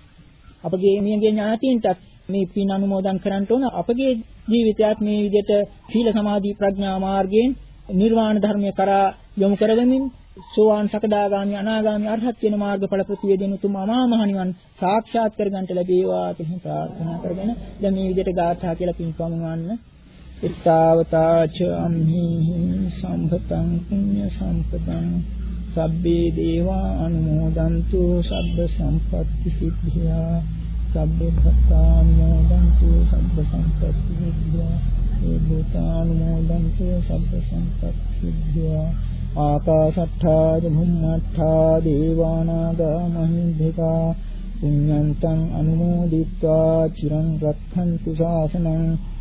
අපගේ මියගේ ඥාතීන්ටත් මේ පින් අනුමෝදන් කරන්න ඕන. අපගේ ජීවිතයත් මේ විදිහට සීල සමාධි ප්‍රඥා මාර්ගයෙන් නිර්වාණ ධර්මය කරා යොමු කරවමින් සෝවාන් සකදාගාමි අනාගාමි අරහත් වෙන මාර්ගඵල ප්‍රතිවේදෙන උතුම් අමා මහ නිවන් සාක්ෂාත් කරගන්නට ලැබේවා කියලා ප්‍රාර්ථනා කරගෙන දැන් මේ විදිහට ගාථා කියලා පින් පමුණවන්න. ittavata ca amhi sampatang punya sampatang sabbe deva anumodantu sabba sampatti siddhya sabbe bhattanumodantu sabba sampatti siddhya e bhutanumodantu sabba sampatti siddhya ආකාශට්ඨා චුම්මට්ඨා දේවානාගා මහින්దికා පුඤ්ඤන්තං අනුමෝදිත්වා චිරං රක්ඛන්තු ශාසනං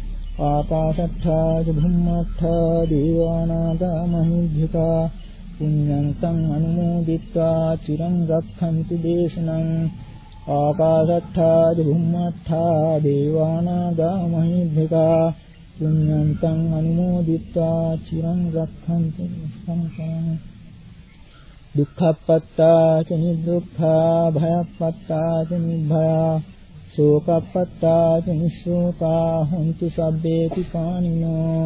ආකාශට්ඨා චුම්මට්ඨා දේවානාගා මහින්దికා පුඤ්ඤන්තං අනුමෝදිත්වා චිරං රක්ඛන්තු දේශනං ආකාශට්ඨා චුම්මට්ඨා දේවානාගා මහින්దికා පුඤ්ඤන්තං අනුමෝදිත්වා චිරං රක්ඛන්තු සංඝං දුක්ඛප්පත්තා ච නිදුක්ඛා භයප්පත්තා ච නිභයා සෝකප්පත්තා ච නිස්සෝකා හොන්තු සබ්බේති පානිනෝ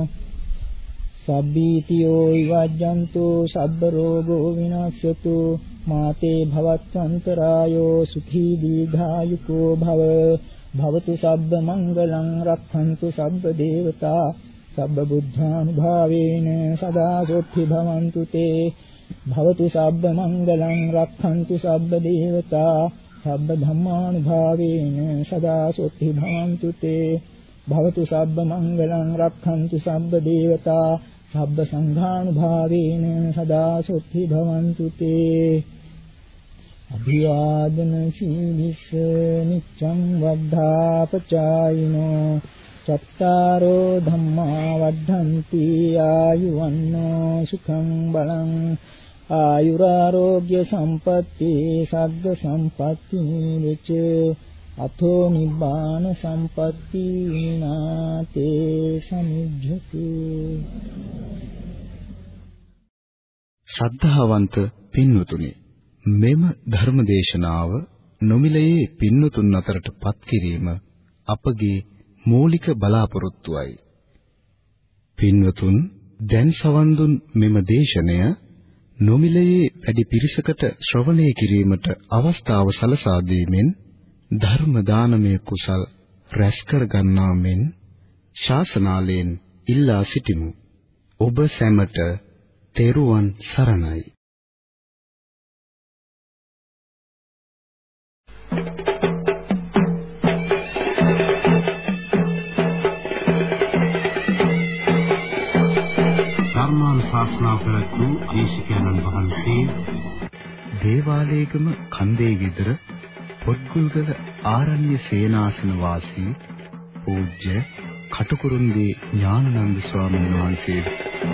සබ්බීතියෝ විවජ්ජන්තු සබ්බ රෝගෝ විනාශයතු මාතේ භවත්වන්තරායෝ සුඛී දීඝායුකෝ භව භවතු සබ්බ මංගලං රක්ඛන්තු සබ්බ දේවතා සබ්බ බුද්ධානුභාවේන සදා සොත්ති භවන්තු තේ භවතු සබ්බ මංගලං රක්ඛන්තු සබ්බ දේවතා සබ්බ ධම්මානුභාවේන සදා සොත්ති භවන්තු තේ භවතු සබ්බ මංගලං රක්ඛන්තු සබ්බ දේවතා සබ්බ සංඝානුභාවේන සදා සොත්ති භවන්තු තේ අභිවාදන සීලිස නිච්ඡං වද්ධාපචායිනෝ චත්තාරෝ ධම්මා වද්ධන්ති ආයුවන්නෝ සුඛං බලං ආයුරාෝග්‍ය සම්පatti සග්ග සම්පatti නිච්ච අතෝ නිබ්බාන සම්පatti නාතේ සමිජ්ජතු. ශ්‍රද්ධාවන්ත පින්වතුනි, මෙම ධර්මදේශනාව නොමිලයේ පින්වතුන් අතරට පත් කිරීම අපගේ මූලික බලාපොරොත්තුවයි. පින්වතුන් දැන් සවන් දුන් මෙම දේශනය නොමිලයේ වැඩි පිරිසකට ශ්‍රවණය කිරීමට අවස්ථාව සලසා දීමෙන් ධර්ම දානමය කුසල් රැස් කර ගන්නා මෙන් ශාසනාලයෙන් ඉල්ලා සිටිමු. ඔබ සැමට තෙරුවන් සරණයි. ධර්මානුශාසනා ප්‍රවතු දේශකයන්න් වහන්සේ දේවාලේගම කන්දේ ගෙදර පොත්ගුල්ගල ආරණ්‍ය සේනාසන වාසී පූජ්‍ය කටුකුරුන්දී ඥානানন্দ ස්වාමීන් වහන්සේ.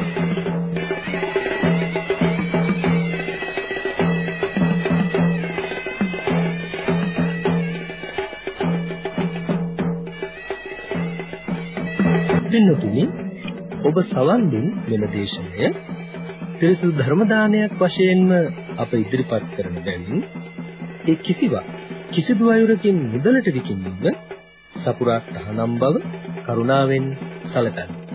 පින්තුනි, ඔබ සවන් දුන් මෙම දේශනය පිරිසුදු ධර්ම දානයක් වශයෙන්ම අප ඉදිරිපත් කරන බැවින් ඒ කිසිවක් කිසිදු අයුරකින් මුදලට විකිණීම සපුරා තහනම් බව කරුණාවෙන් සැලකන්න.